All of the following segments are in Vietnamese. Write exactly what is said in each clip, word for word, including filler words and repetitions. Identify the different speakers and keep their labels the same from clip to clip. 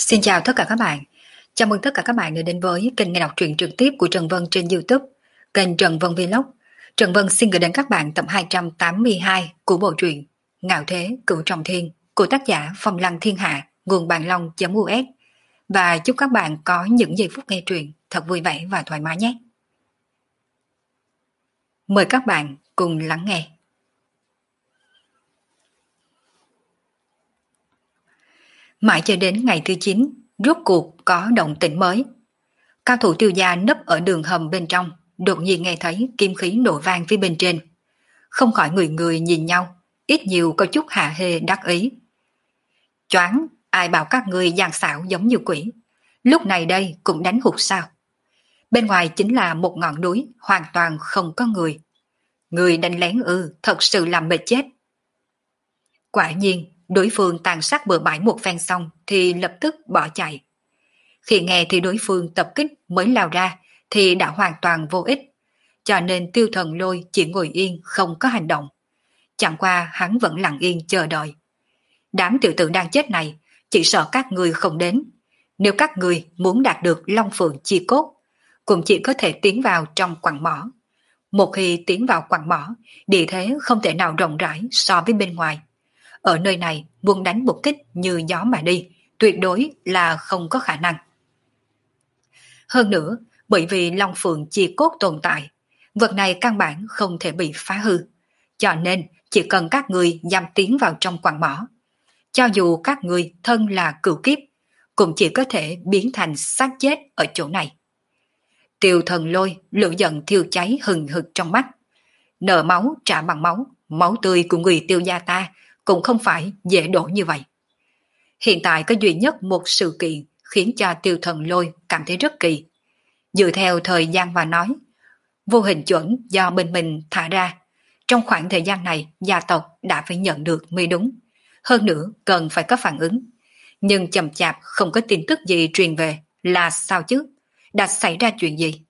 Speaker 1: Xin chào tất cả các bạn. Chào mừng tất cả các bạn đã đến với kênh nghe đọc truyện trực tiếp của Trần Vân trên YouTube, kênh Trần Vân Vlog. Trần Vân xin gửi đến các bạn tập hai trăm tám mươi hai của bộ truyện Ngạo Thế Cửu Trọng Thiên của tác giả Phong Lăng Thiên Hạ, nguồn bàn long.us. Và chúc các bạn có những giây phút nghe truyện thật vui vẻ và thoải mái nhé. Mời các bạn cùng lắng nghe. Mãi cho đến ngày thứ chín, rốt cuộc có động tĩnh mới. Cao thủ Tiêu gia nấp ở đường hầm bên trong, đột nhiên nghe thấy kim khí nổ vang phía bên trên. Không khỏi người người nhìn nhau, ít nhiều có chút hạ hê đắc ý. Choáng, ai bảo các người gian xảo giống như quỷ. Lúc này đây cũng đánh hụt sao. Bên ngoài chính là một ngọn núi, hoàn toàn không có người. Người đánh lén ư, thật sự làm mệt chết. Quả nhiên, đối phương tàn sát bừa bãi một phen xong thì lập tức bỏ chạy. Khi nghe thì đối phương tập kích mới lao ra thì đã hoàn toàn vô ích, cho nên Tiêu Thần Lôi chỉ ngồi yên không có hành động. Chẳng qua hắn vẫn lặng yên chờ đợi. Đám tiểu tử đang chết này chỉ sợ các người không đến. Nếu các người muốn đạt được Long Phượng chi cốt, cũng chỉ có thể tiến vào trong quặng mỏ. Một khi tiến vào quặng mỏ, địa thế không thể nào rộng rãi so với bên ngoài. Ở nơi này muốn đánh một kích như gió mà đi, tuyệt đối là không có khả năng. Hơn nữa, bởi vì Long Phượng chi cốt tồn tại, vật này căn bản không thể bị phá hư, cho nên chỉ cần các người dám tiến vào trong quặng mỏ. Cho dù các người thân là cửu kiếp, cũng chỉ có thể biến thành xác chết ở chỗ này. Tiêu Thần Lôi lửa giận thiêu cháy hừng hực trong mắt. Nợ máu trả bằng máu, máu tươi của người Tiêu gia ta cũng không phải dễ đổ như vậy. Hiện tại có duy nhất một sự kiện khiến cho Tiêu Thần Lôi cảm thấy rất kỳ. Dựa theo thời gian mà nói, vô hình chuẩn do bên mình thả ra, trong khoảng thời gian này gia tộc đã phải nhận được mới đúng. Hơn nữa cần phải có phản ứng. Nhưng chậm chạp không có tin tức gì truyền về là sao chứ? Đã xảy ra chuyện gì?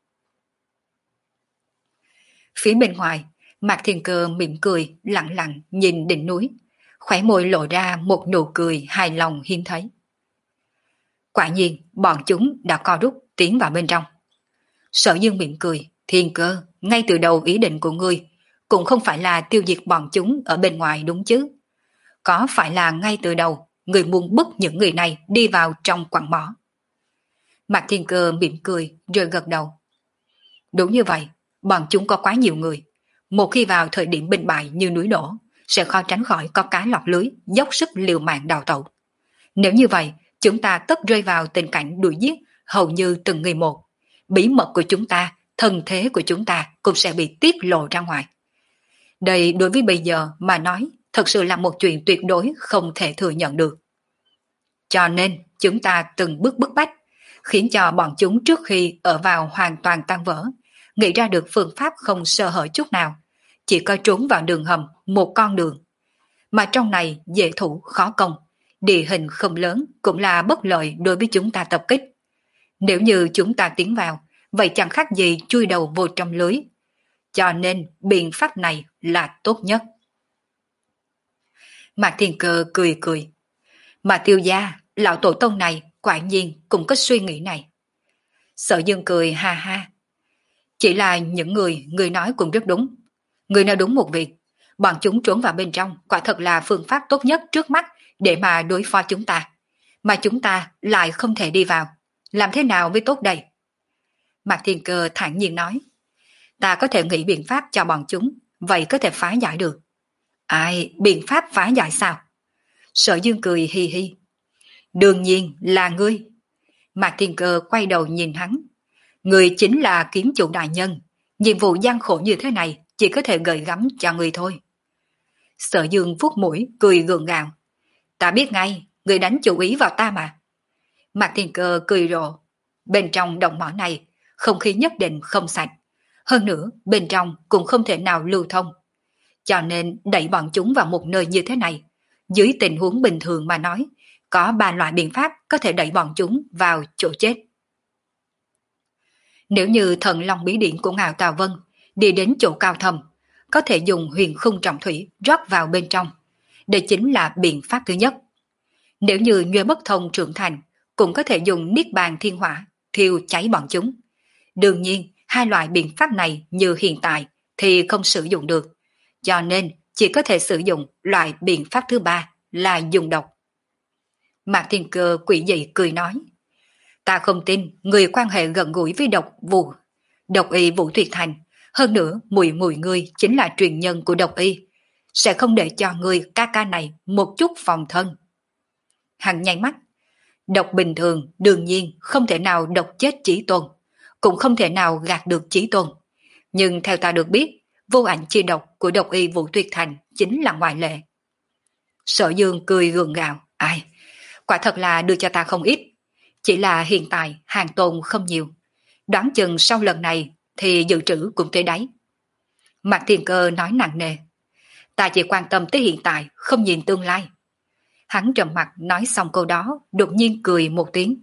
Speaker 1: Phía bên ngoài, Mạc Thiên Cơ mỉm cười lặng lặng nhìn đỉnh núi, khóe môi lộ ra một nụ cười hài lòng hiếm thấy. Quả nhiên bọn chúng đã co rút tiến vào bên trong. Sở Dương mỉm cười, Thiên Cơ, ngay từ đầu ý định của ngươi cũng không phải là tiêu diệt bọn chúng ở bên ngoài đúng chứ? Có phải là ngay từ đầu người muốn bức những người này đi vào trong quặng mỏ? Mạc Thiên Cơ mỉm cười rồi gật đầu. Đúng như vậy, bọn chúng có quá nhiều người. Một khi vào thời điểm bình bại như núi đổ, sẽ khó tránh khỏi có cá lọt lưới, dốc sức liều mạng đào tẩu. Nếu như vậy, chúng ta tất rơi vào tình cảnh đuổi giết hầu như từng người một. Bí mật của chúng ta, thân thế của chúng ta cũng sẽ bị tiết lộ ra ngoài. Đây đối với bây giờ mà nói, thật sự là một chuyện tuyệt đối không thể thừa nhận được. Cho nên, chúng ta từng bước bức bách, khiến cho bọn chúng trước khi ở vào hoàn toàn tan vỡ, nghĩ ra được phương pháp không sơ hở chút nào, chỉ có trốn vào đường hầm một con đường. Mà trong này dễ thủ khó công, địa hình không lớn cũng là bất lợi đối với chúng ta tập kích. Nếu như chúng ta tiến vào, vậy chẳng khác gì chui đầu vô trong lưới. Cho nên biện pháp này là tốt nhất. Mạc Thiên Cơ cười cười. Mà Tiêu gia, lão tổ tông này quả nhiên cũng có suy nghĩ này. Sở Dương cười ha ha. Chỉ là những người, người nói cũng rất đúng. Người nói đúng một việc, bọn chúng trốn vào bên trong quả thật là phương pháp tốt nhất trước mắt để mà đối phó chúng ta. Mà chúng ta lại không thể đi vào. Làm thế nào mới tốt đây? Mạc Thiên Cơ thản nhiên nói. Ta có thể nghĩ biện pháp cho bọn chúng, vậy có thể phá giải được. Ai, biện pháp phá giải sao? Sở Dương cười hi hi. Đương nhiên là ngươi. Mạc Thiên Cơ quay đầu nhìn hắn. Người chính là kiếm chủ đại nhân. Nhiệm vụ gian khổ như thế này chỉ có thể gợi gắm cho người thôi. Sở Dương vuốt mũi cười gượng gạo. Ta biết ngay, người đánh chủ ý vào ta mà. Mạc Thiên Cơ cười rộ. Bên trong động mỏ này, không khí nhất định không sạch. Hơn nữa, bên trong cũng không thể nào lưu thông. Cho nên đẩy bọn chúng vào một nơi như thế này. Dưới tình huống bình thường mà nói, có ba loại biện pháp có thể đẩy bọn chúng vào chỗ chết. Nếu như thần long bí điển của Ngạo Tào Vân đi đến chỗ cao thầm, có thể dùng huyền khung trọng thủy rót vào bên trong. Đây chính là biện pháp thứ nhất. Nếu như Nhuê Bất Thông trưởng thành, cũng có thể dùng niết bàn thiên hỏa thiêu cháy bọn chúng. Đương nhiên, hai loại biện pháp này như hiện tại thì không sử dụng được, cho nên chỉ có thể sử dụng loại biện pháp thứ ba là dùng độc. Mạc Thiên Cơ quỷ dị cười nói, ta không tin người quan hệ gần gũi với độc vụ, độc y Vũ Tuyệt Thành, hơn nữa mùi mùi ngươi chính là truyền nhân của độc y, sẽ không để cho người ca ca này một chút phòng thân. Hắn nháy mắt, độc bình thường đương nhiên không thể nào độc chết Chí Tôn, cũng không thể nào gạt được Chí Tôn. Nhưng theo ta được biết, vô ảnh chi độc của độc y Vũ Tuyệt Thành chính là ngoại lệ. Sở Dương cười gượng gạo, ai, quả thật là đưa cho ta không ít, chỉ là hiện tại hàng tồn không nhiều, đoán chừng sau lần này thì dự trữ cũng tới đáy. Mạc Thiên Cơ nói nặng nề, ta chỉ quan tâm tới hiện tại, không nhìn tương lai. Hắn trầm mặt nói xong câu đó, đột nhiên cười một tiếng.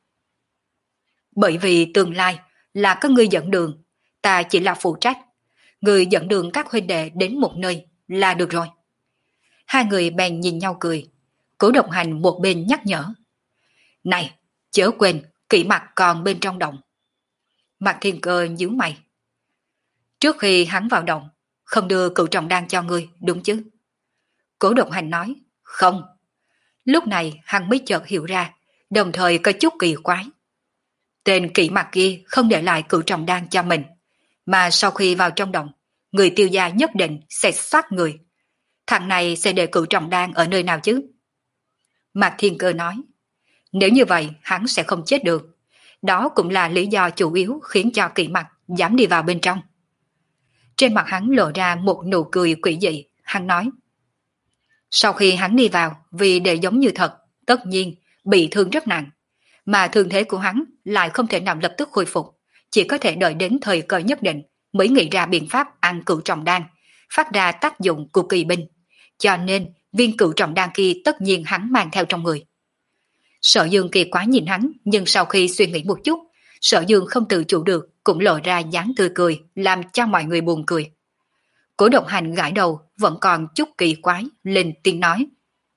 Speaker 1: Bởi vì tương lai là có người dẫn đường, ta chỉ là phụ trách. Người dẫn đường các huynh đệ đến một nơi là được rồi. Hai người bèn nhìn nhau cười. Cố Độc Hành một bên nhắc nhở, này, chớ quên, kỹ mặt còn bên trong động. Mạc Thiên Cơ nhíu mày. Trước khi hắn vào động, không đưa cựu trọng đan cho ngươi, đúng chứ? Cố Độc Hành nói, không. Lúc này hắn mới chợt hiểu ra, đồng thời có chút kỳ quái. Tên kỹ mặt kia không để lại cựu trọng đan cho mình, mà sau khi vào trong động, người Tiêu gia nhất định sẽ sát người. Thằng này sẽ để cựu trọng đan ở nơi nào chứ? Mạc Thiên Cơ nói, nếu như vậy hắn sẽ không chết được. Đó cũng là lý do chủ yếu khiến cho kỹ mặt dám đi vào bên trong. Trên mặt hắn lộ ra một nụ cười quỷ dị, hắn nói, sau khi hắn đi vào, vì để giống như thật, tất nhiên bị thương rất nặng, mà thương thế của hắn lại không thể nào lập tức khôi phục, chỉ có thể đợi đến thời cơ nhất định mới nghĩ ra biện pháp ăn cửu trọng đan, phát ra tác dụng của kỳ binh, cho nên viên cửu trọng đan kia tất nhiên hắn mang theo trong người. Sở Dương kỳ quá nhìn hắn, nhưng sau khi suy nghĩ một chút, Sở Dương không tự chủ được, cũng lộ ra dáng tươi cười, làm cho mọi người buồn cười. Cố Độc Hành gãi đầu, vẫn còn chút kỳ quái, lên tiếng nói.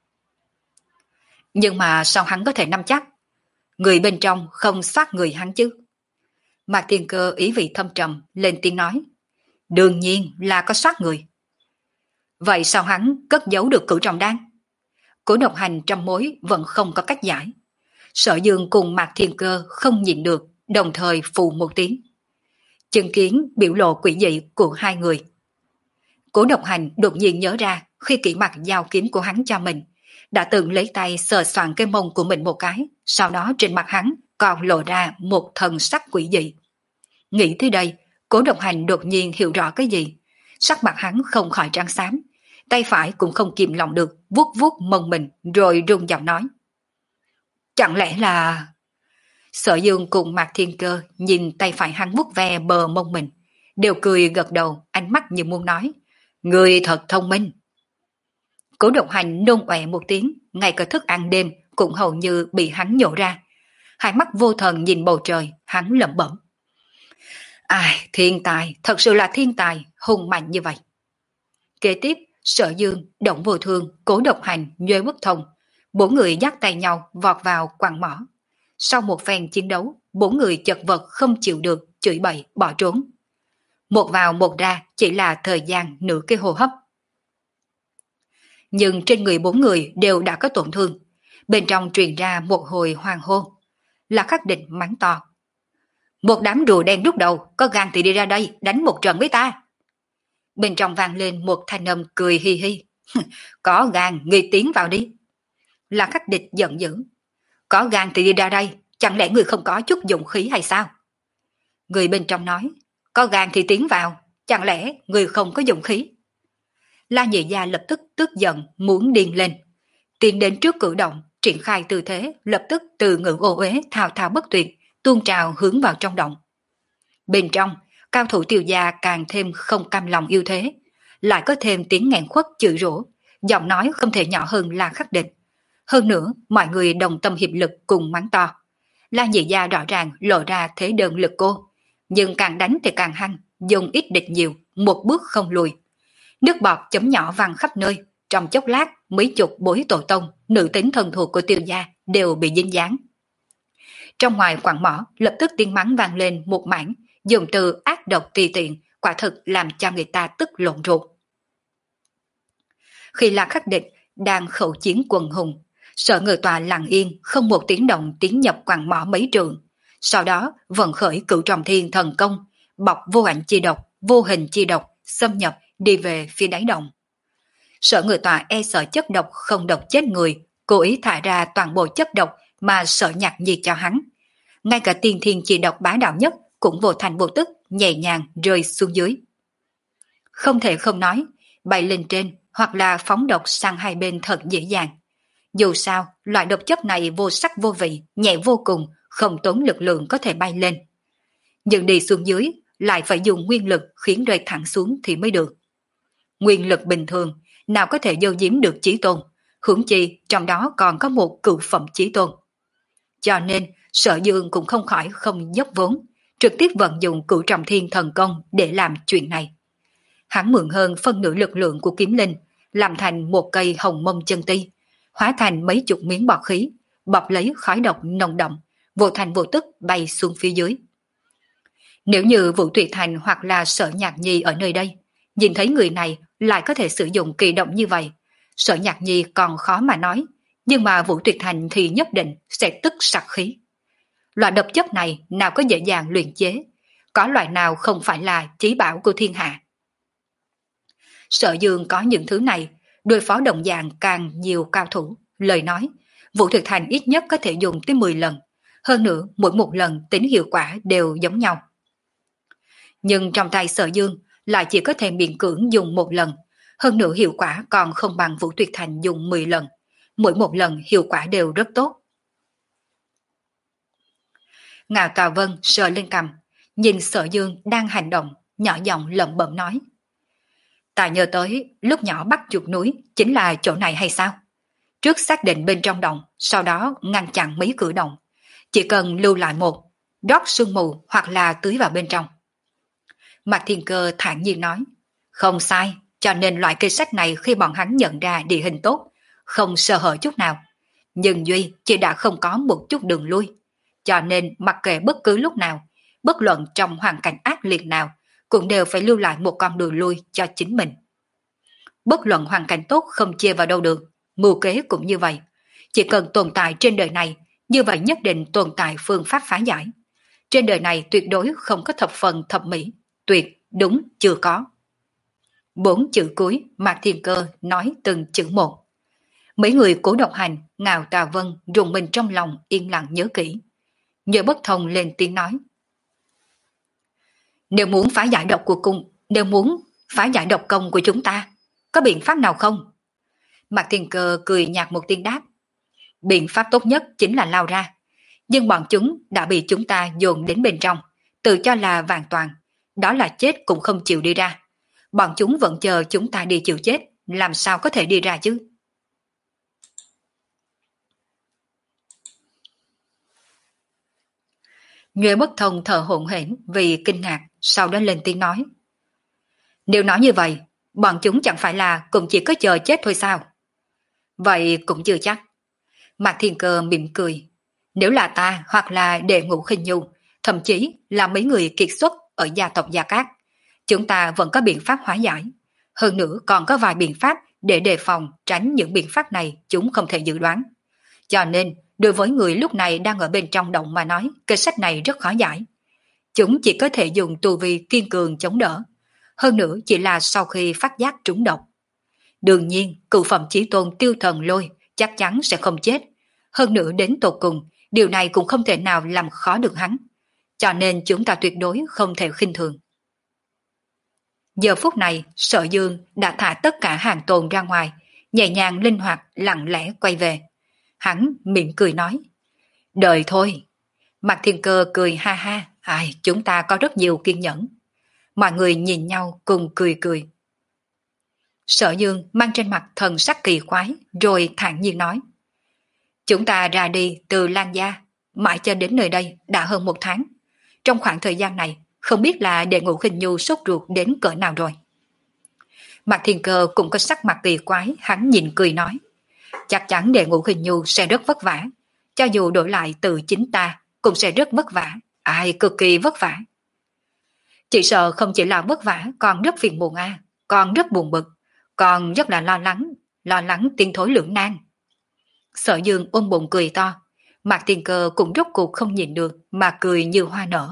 Speaker 1: Nhưng mà sao hắn có thể nắm chắc? Người bên trong không sát người hắn chứ? Mạc Thiên Cơ ý vị thâm trầm, lên tiếng nói. Đương nhiên là có sát người. Vậy sao hắn cất giấu được cửu trọng đan? Cố Độc Hành trăm mối vẫn không có cách giải. Sở Dương cùng Mạc Thiên Cơ không nhịn được, đồng thời phù một tiếng. Chứng kiến biểu lộ quỷ dị của hai người. Cố Độc Hành đột nhiên nhớ ra khi kỹ mặt giao kiếm của hắn cho mình, đã từng lấy tay sờ soạn cái mông của mình một cái, sau đó trên mặt hắn còn lộ ra một thần sắc quỷ dị. Nghĩ tới đây, Cố Độc Hành đột nhiên hiểu rõ cái gì. Sắc mặt hắn không khỏi trắng xám, tay phải cũng không kìm lòng được, vuốt vuốt mông mình rồi run giọng nói. Chẳng lẽ là... Sở Dương cùng Mạc Thiên Cơ nhìn tay phải hắn vuốt ve bờ mông mình, đều cười gật đầu, ánh mắt như muốn nói. Người thật thông minh. Cố Độc Hành nôn ọe một tiếng, ngay cả thức ăn đêm cũng hầu như bị hắn nhổ ra. Hai mắt vô thần nhìn bầu trời, hắn lẩm bẩm. Ai, thiên tài, thật sự là thiên tài, hùng mạnh như vậy. Kế tiếp, Sở Dương, Động Vô Thương, Cố Độc Hành, Nhuê Quốc Thông, bốn người dắt tay nhau vọt vào quặng mỏ. Sau một phen chiến đấu, bốn người chật vật không chịu được, chửi bậy, bỏ trốn. Một vào một ra chỉ là thời gian nửa cái hô hấp. Nhưng trên người bốn người đều đã có tổn thương. Bên trong truyền ra một hồi hoàng hôn. Là Khắc Định mắng to. Một đám rùa đen đúc đầu, có gan thì đi ra đây, đánh một trận với ta. Bên trong vang lên một thanh âm cười hi hi. Có gan, ngươi tiến vào đi. Là Khắc Địch giận dữ. Có gan thì đi ra đây, chẳng lẽ người không có chút dụng khí hay sao? Người bên trong nói. Có gan thì tiến vào, chẳng lẽ người không có dụng khí? La Nhị Gia lập tức tức giận, muốn điên lên. Tiến đến trước cử động, triển khai tư thế, lập tức từ ngữ ô uế thao thao bất tuyệt, tuôn trào hướng vào trong động. Bên trong, cao thủ Tiêu gia càng thêm không cam lòng yêu thế, lại có thêm tiếng nghẹn khuất chửi rủa, giọng nói không thể nhỏ hơn La Khắc Địch. Hơn nữa, mọi người đồng tâm hiệp lực cùng mắng to. La Nhị Gia rõ ràng lộ ra thế đơn lực cô, nhưng càng đánh thì càng hăng, dùng ít địch nhiều, một bước không lùi. Nước bọt chấm nhỏ văng khắp nơi, trong chốc lát mấy chục bối tổ tông, nữ tính thần thuộc của Tiêu gia đều bị dính dáng. Trong ngoài quặng mỏ lập tức tiếng mắng vang lên một mảng, dùng từ ác độc tùy tiện, quả thực làm cho người ta tức lộn ruột. Khi La Khắc Địch đang khẩu chiến quần hùng, Sở Ngự Tọa lặng yên không một tiếng động tiến nhập quặng mỏ mấy trường, sau đó vận khởi Cửu Trọng Thiên thần công, bọc vô ảnh chi độc, vô hình chi độc, xâm nhập đi về phía đáy động. Sở Ngự Tọa e sợ chất độc không độc chết người, cố ý thả ra toàn bộ chất độc mà Sở Nhạc Nhi cho hắn. Ngay cả tiên thiên chi độc bá đạo nhất cũng vô thành vô tức nhẹ nhàng rơi xuống dưới. Không thể không nói, bay lên trên hoặc là phóng độc sang hai bên thật dễ dàng. Dù sao, loại độc chất này vô sắc vô vị, nhẹ vô cùng, không tốn lực lượng có thể bay lên. Nhưng đi xuống dưới, lại phải dùng nguyên lực khiến rơi thẳng xuống thì mới được. Nguyên lực bình thường, nào có thể giấu giếm được chí tôn, huống chi trong đó còn có một cựu phẩm chí tôn. Cho nên, Sở Dương cũng không khỏi không dốc vốn, trực tiếp vận dụng Cửu Trọng Thiên thần công để làm chuyện này. Hắn mượn hơn phân nửa lực lượng của kiếm linh, làm thành một cây hồng mông chân ti, hóa thành mấy chục miếng bọt khí, bọc lấy khói độc nồng đậm, vô thành vô tức bay xuống phía dưới. Nếu như Vũ Tuyệt Thành hoặc là Sở Nhạc Nhi ở nơi đây, nhìn thấy người này lại có thể sử dụng kỳ động như vậy, Sở Nhạc Nhi còn khó mà nói, nhưng mà Vũ Tuyệt Thành thì nhất định sẽ tức sặc khí. Loại độc chất này nào có dễ dàng luyện chế, có loại nào không phải là chí bảo của thiên hạ. Sở Dương có những thứ này, đối phó đồng dạng càng nhiều cao thủ, lời nói, Vũ Tuyệt Thành ít nhất có thể dùng tới mười lần, hơn nữa mỗi một lần tính hiệu quả đều giống nhau. Nhưng trong tay Sở Dương lại chỉ có thể miễn cưỡng dùng một lần, hơn nữa hiệu quả còn không bằng Vũ Tuyệt Thành dùng mười lần, mỗi một lần hiệu quả đều rất tốt. Ngạo Cào Vân sờ lên cằm, nhìn Sở Dương đang hành động, nhỏ giọng lẩm bẩm nói. Ta nhớ tới lúc nhỏ bắt chuột núi chính là chỗ này hay sao? Trước xác định bên trong động, sau đó ngăn chặn mấy cửa động. Chỉ cần lưu lại một, rót sương mù hoặc là tưới vào bên trong. Mạc Thiên Cơ thản nhiên nói. Không sai, cho nên loại cây sách này khi bọn hắn nhận ra địa hình tốt, không sơ hở chút nào. Nhưng Duy chỉ đã không có một chút đường lui. Cho nên mặc kệ bất cứ lúc nào, bất luận trong hoàn cảnh ác liệt nào, cũng đều phải lưu lại một con đường lui cho chính mình. Bất luận hoàn cảnh tốt không chia vào đâu được, mưu kế cũng như vậy. Chỉ cần tồn tại trên đời này, như vậy nhất định tồn tại phương pháp phá giải. Trên đời này tuyệt đối không có thập phần thập mỹ, tuyệt, đúng, chưa có. Bốn chữ cuối Mạc Thiên Cơ nói từng chữ một. Mấy người cố độc hành, Ngạo Tà Vân rùng mình trong lòng yên lặng nhớ kỹ. Nhớ bất thông lên tiếng nói. Nếu muốn phá giải độc của cung, nếu muốn phá giải độc công của chúng ta, có biện pháp nào không? Mạc Thiên Cơ cười nhạt một tiếng đáp. Biện pháp tốt nhất chính là lao ra. Nhưng bọn chúng đã bị chúng ta dồn đến bên trong, tự cho là vàng toàn. Đó là chết cũng không chịu đi ra. Bọn chúng vẫn chờ chúng ta đi chịu chết, làm sao có thể đi ra chứ? Nhuệ Bất Thông thở hổn hển vì kinh ngạc, sau đó lên tiếng nói. Nếu nói như vậy, bọn chúng chẳng phải là cũng chỉ có chờ chết thôi sao? Vậy cũng chưa chắc. Mạc Thiên Cơ mỉm cười. Nếu là ta hoặc là Đệ Ngũ Khinh Nhu, thậm chí là mấy người kiệt xuất ở gia tộc Gia Cát, chúng ta vẫn có biện pháp hóa giải. Hơn nữa còn có vài biện pháp để đề phòng tránh những biện pháp này chúng không thể dự đoán. Cho nên, đối với người lúc này đang ở bên trong động mà nói, cái sách này rất khó giải. Chúng chỉ có thể dùng tu vi kiên cường chống đỡ. Hơn nữa chỉ là sau khi phát giác trúng độc. Đương nhiên, cựu phẩm chí tôn Tiêu Thần Lôi chắc chắn sẽ không chết. Hơn nữa đến tột cùng, điều này cũng không thể nào làm khó được hắn. Cho nên chúng ta tuyệt đối không thể khinh thường. Giờ phút này, Sở Dương đã thả tất cả hàng tồn ra ngoài, nhẹ nhàng linh hoạt, lặng lẽ quay về. Hắn miệng cười nói. Đời thôi. Mạc Thiên Cơ cười ha ha. Ai, chúng ta có rất nhiều kiên nhẫn. Mọi người nhìn nhau cùng cười cười. Sở Dương mang trên mặt thần sắc kỳ quái, rồi thản nhiên nói. Chúng ta ra đi từ Lan Gia, mãi cho đến nơi đây đã hơn một tháng. Trong khoảng thời gian này, không biết là Đệ Ngũ Khinh Nhu sốt ruột đến cỡ nào rồi. Mạc Thiên Cơ cũng có sắc mặt kỳ quái, hắn nhìn cười nói. Chắc chắn Đệ Ngũ Khinh Nhu sẽ rất vất vả, cho dù đổi lại từ chính ta, cũng sẽ rất vất vả, ai cực kỳ vất vả. Chỉ sợ không chỉ là vất vả, còn rất phiền muộn a, còn rất buồn bực, còn rất là lo lắng, lo lắng tiến thối lưỡng nan. Sở Dương ôm bụng cười to, Mạc Tiên Cơ cũng rốt cuộc không nhìn được mà cười như hoa nở.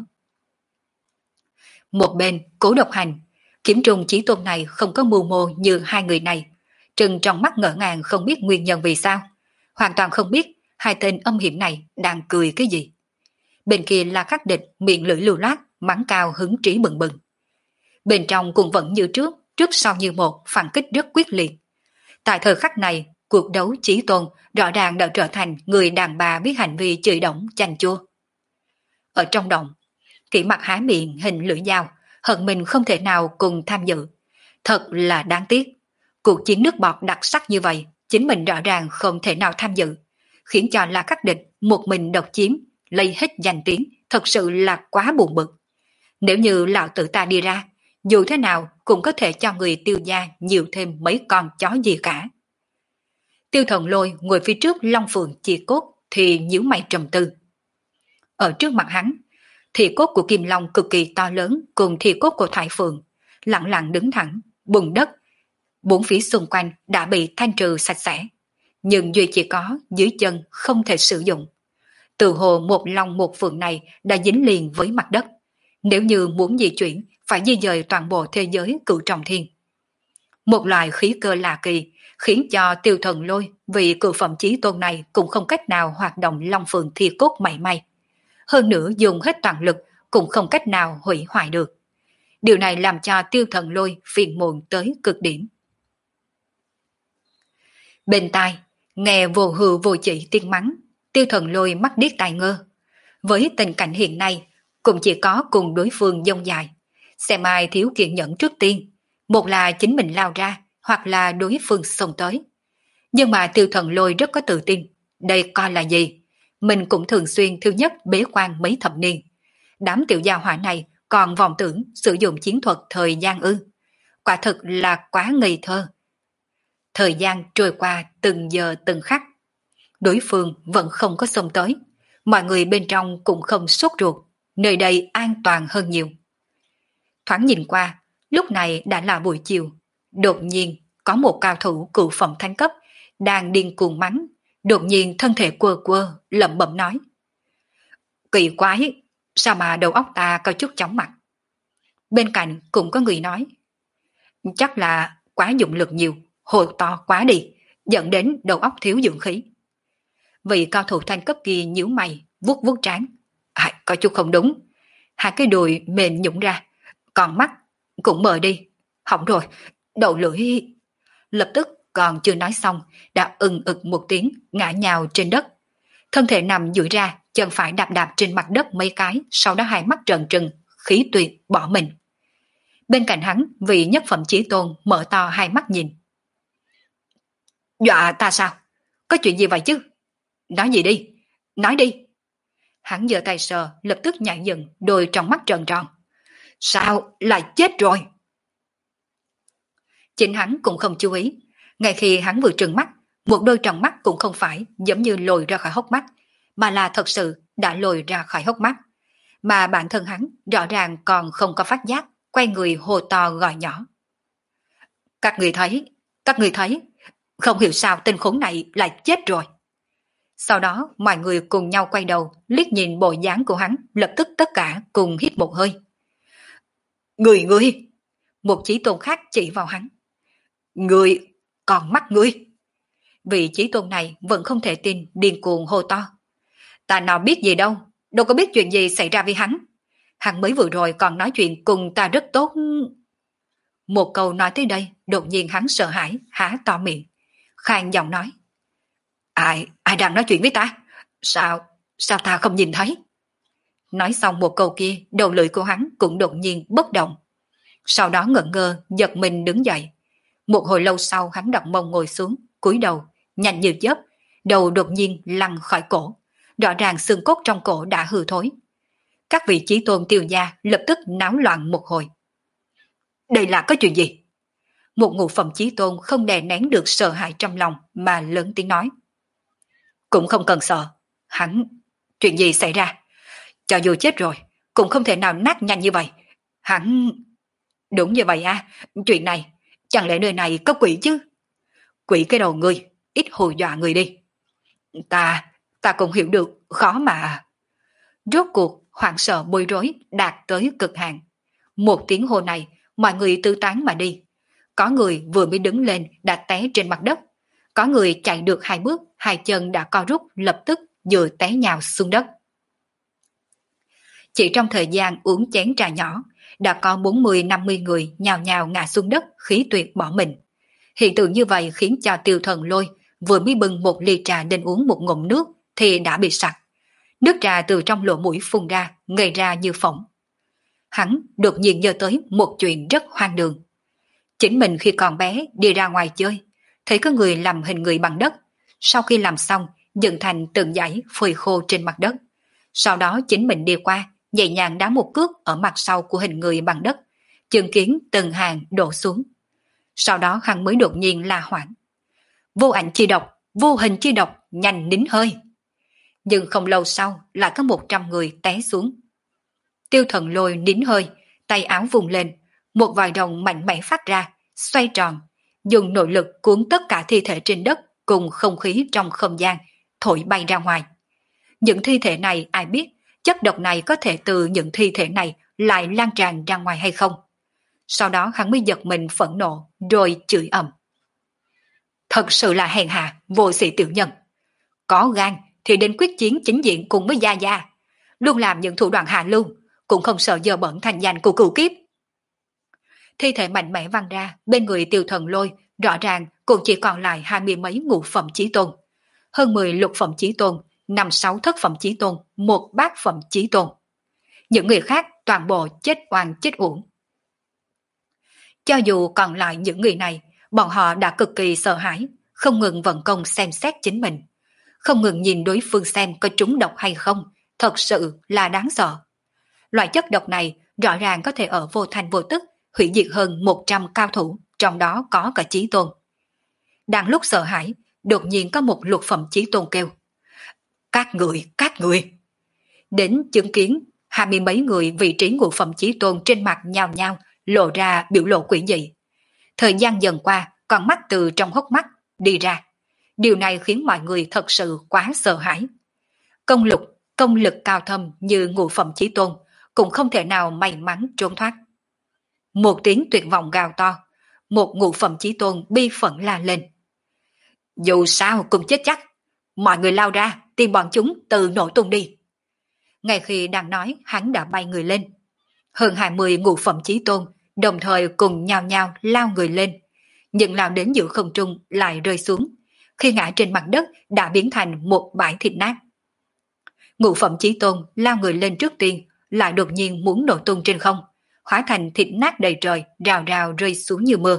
Speaker 1: Một bên, Cố Độc Hành, Kiếm Trùng Chí Tôn này không có mưu mô như hai người này, trừng trong mắt ngỡ ngàng không biết nguyên nhân vì sao, hoàn toàn không biết hai tên âm hiểm này đang cười cái gì. Bên kia là Khắc Địch miệng lưỡi lưu loát, mắng cao hứng trí bừng bừng. Bên trong cũng vẫn như trước, trước sau như một, phản kích rất quyết liệt. Tại thời khắc này, cuộc đấu Chí Tôn rõ ràng đã trở thành người đàn bà biết hành vi chửi động chanh chua. Ở trong động, Kỷ Mặc há miệng hình lưỡi dao, hận mình không thể nào cùng tham dự. Thật là đáng tiếc. Cuộc chiến nước bọt đặc sắc như vậy, chính mình rõ ràng không thể nào tham dự, khiến cho La Khắc Địch một mình độc chiếm, lấy hết danh tiếng, thật sự là quá buồn bực. Nếu như lão tử ta đi ra, dù thế nào cũng có thể cho người Tiêu gia nhiều thêm mấy con chó gì cả. Tiêu Thần Lôi ngồi phía trước Long Phượng chia cốt thì nhíu mày trầm tư. Ở trước mặt hắn, thì cốt của Kim Long cực kỳ to lớn cùng thì cốt của Thái Phượng, lặng lặng đứng thẳng, bùn đất. Bốn phía xung quanh đã bị thanh trừ sạch sẽ, nhưng duy chỉ có dưới chân không thể sử dụng. Từ hồ một long một phượng này đã dính liền với mặt đất. Nếu như muốn di chuyển, phải di dời toàn bộ thế giới cửu trọng thiên. Một loài khí cơ lạ kỳ, khiến cho Tiêu Thần Lôi vì cự phẩm chí tôn này cũng không cách nào hoạt động long phượng thi cốt mảy may. Hơn nữa dùng hết toàn lực cũng không cách nào hủy hoại được. Điều này làm cho Tiêu Thần Lôi phiền muộn tới cực điểm. Bên tai, nghe vô hư vô chỉ tiếng mắng, Tiêu Thần Lôi mắt điếc tai ngơ. Với tình cảnh hiện nay, cũng chỉ có cùng đối phương dông dài. Xem ai thiếu kiên nhẫn trước tiên, một là chính mình lao ra, hoặc là đối phương xông tới. Nhưng mà Tiêu Thần Lôi rất có tự tin, đây coi là gì? Mình cũng thường xuyên thứ nhất bế quan mấy thập niên. Đám tiểu gia hỏa này còn vọng tưởng sử dụng chiến thuật thời gian ư. Quả thực là quá ngây thơ. Thời gian trôi qua từng giờ từng khắc. Đối phương vẫn không có xông tới. Mọi người bên trong cũng không sốt ruột. Nơi đây an toàn hơn nhiều. Thoáng nhìn qua, lúc này đã là buổi chiều. Đột nhiên có một cao thủ cựu phẩm thánh cấp đang điên cuồng mắng. Đột nhiên thân thể quơ quơ lẩm bẩm nói: Kỳ quái, sao mà đầu óc ta có chút chóng mặt. Bên cạnh cũng có người nói: Chắc là quá dụng lực nhiều, hồi to quá đi, dẫn đến đầu óc thiếu dưỡng khí. Vị cao thủ thanh cấp kia nhíu mày, vuốt vuốt trán. À, có chút không đúng. Hai cái đùi mềm nhũng ra, còn mắt cũng mờ đi. Hỏng rồi, đầu lưỡi... Lập tức còn chưa nói xong, đã ừng ực một tiếng, ngã nhào trên đất. Thân thể nằm duỗi ra, chân phải đạp đạp trên mặt đất mấy cái, sau đó hai mắt trợn trừng, khí tuyệt bỏ mình. Bên cạnh hắn, vị nhất phẩm chí tôn mở to hai mắt nhìn. Dọa ta sao? Có chuyện gì vậy chứ? Nói gì đi? Nói đi. Hắn giơ tay sờ, lập tức nhảy dựng, đôi trong mắt trợn tròn. Sao lại chết rồi? Chính hắn cũng không chú ý. Ngay khi hắn vừa trừng mắt, một đôi tròng mắt cũng không phải giống như lồi ra khỏi hốc mắt, mà là thật sự đã lồi ra khỏi hốc mắt. Mà bản thân hắn rõ ràng còn không có phát giác, quay người hô to gọi nhỏ. Các người thấy, các người thấy, không hiểu sao tên khốn này lại chết rồi. Sau đó mọi người cùng nhau quay đầu, liếc nhìn bộ dáng của hắn, lập tức tất cả cùng hít một hơi. Người người! Một chí tôn khác chỉ vào hắn. Người! Còn mắt ngươi! Vị chí tôn này vẫn không thể tin, điên cuồng hô to. Ta nào biết gì đâu, đâu có biết chuyện gì xảy ra với hắn. Hắn mới vừa rồi còn nói chuyện cùng ta rất tốt. Một câu nói tới đây, đột nhiên hắn sợ hãi, há to miệng, khàn giọng nói. Ai, ai đang nói chuyện với ta? Sao, sao ta không nhìn thấy? Nói xong một câu kia, đầu lưỡi của hắn cũng đột nhiên bất động. Sau đó ngẩn ngơ, giật mình đứng dậy. Một hồi lâu sau hắn đặt mông ngồi xuống, cúi đầu, nhanh như chớp, đầu đột nhiên lăn khỏi cổ. Rõ ràng xương cốt trong cổ đã hư thối. Các vị chí tôn Tiêu gia lập tức náo loạn một hồi. Đây là có chuyện gì? Một ngũ phẩm chí tôn không đè nén được sợ hãi trong lòng mà lớn tiếng nói. Cũng không cần sợ. Hắn... Chuyện gì xảy ra? Cho dù chết rồi, cũng không thể nào nát nhanh như vậy. Hắn... Đúng như vậy à, chuyện này, chẳng lẽ nơi này có quỷ chứ? Quỷ cái đầu ngươi, ít hù dọa người đi. Ta, ta cũng hiểu được, khó mà. Rốt cuộc, hoảng sợ bối rối đạt tới cực hạn. Một tiếng hô này, mọi người tư tán mà đi. Có người vừa mới đứng lên đã té trên mặt đất. Có người chạy được hai bước, hai chân đã co rút lập tức vừa té nhào xuống đất. Chỉ trong thời gian uống chén trà nhỏ, đã có bốn mươi năm mươi người nhào nhào ngã xuống đất khí tuyệt bỏ mình. Hiện tượng như vậy khiến cho Tiêu Thần Lôi vừa mới bưng một ly trà định uống một ngụm nước thì đã bị sặc. Nước trà từ trong lỗ mũi phun ra, ngây ra như phỏng. Hắn đột nhiên nhớ tới một chuyện rất hoang đường. Chính mình khi còn bé đi ra ngoài chơi, thấy có người làm hình người bằng đất, sau khi làm xong dựng thành từng dãy phơi khô trên mặt đất. Sau đó chính mình đi qua, nhẹ nhàng đá một cước ở mặt sau của hình người bằng đất, chứng kiến từng hàng đổ xuống. Sau đó hắn mới đột nhiên la hoảng. Vô ảnh chi độc, vô hình chi độc, nhanh nín hơi. Nhưng không lâu sau lại có một trăm người té xuống. Tiêu Thần Lôi nín hơi, tay áo vùng lên, một vòi rồng mạnh mẽ phát ra, xoay tròn, dùng nội lực cuốn tất cả thi thể trên đất cùng không khí trong không gian, thổi bay ra ngoài. Những thi thể này ai biết chất độc này có thể từ những thi thể này lại lan tràn ra ngoài hay không. Sau đó hắn mới giật mình phẫn nộ, rồi chửi ầm. Thật sự là hèn hạ, vô sĩ tiểu nhân. Có gan thì đến quyết chiến chính diện cùng với Gia Gia. Luôn làm những thủ đoạn hạ lưu, cũng không sợ dơ bẩn thành danh của cửu kiếp. Thi thể mạnh mẽ văng ra, bên người Tiêu Thần Lôi, rõ ràng cũng chỉ còn lại hai mươi mấy ngũ phẩm chí tôn. Hơn mười lục phẩm chí tôn, năm sáu thất phẩm chí tôn, một bát phẩm chí tôn. Những người khác toàn bộ chết oan chết uổng. Cho dù còn lại những người này, bọn họ đã cực kỳ sợ hãi, không ngừng vận công xem xét chính mình. Không ngừng nhìn đối phương xem có trúng độc hay không, thật sự là đáng sợ. Loại chất độc này rõ ràng có thể ở vô thành vô tức hủy diệt hơn một trăm cao thủ, trong đó có cả chí tôn. Đang lúc sợ hãi, đột nhiên có một lục phẩm chí tôn kêu. Các người, các người. Đến chứng kiến hai mươi mấy người vị trí ngũ phẩm chí tôn trên mặt nhao nhao, lộ ra biểu lộ quỷ dị. Thời gian dần qua, con mắt từ trong hốc mắt đi ra. Điều này khiến mọi người thật sự quá sợ hãi. Công lục, công lực cao thâm như ngũ phẩm chí tôn cũng không thể nào may mắn trốn thoát. Một tiếng tuyệt vọng gào to, một ngũ phẩm chí tôn bi phẫn la lên. Dù sao cũng chết chắc, mọi người lao ra tìm bọn chúng từ nổ tung đi. Ngay khi đang nói, hắn đã bay người lên. Hơn hai mươi ngũ phẩm chí tôn đồng thời cùng nhao nhao lao người lên, nhưng lao đến giữa không trung lại rơi xuống. Khi ngã trên mặt đất đã biến thành một bãi thịt nát. Ngũ phẩm chí tôn lao người lên trước tiên, lại đột nhiên muốn nổ tung trên không, hóa thành thịt nát đầy trời, rào rào rơi xuống như mưa.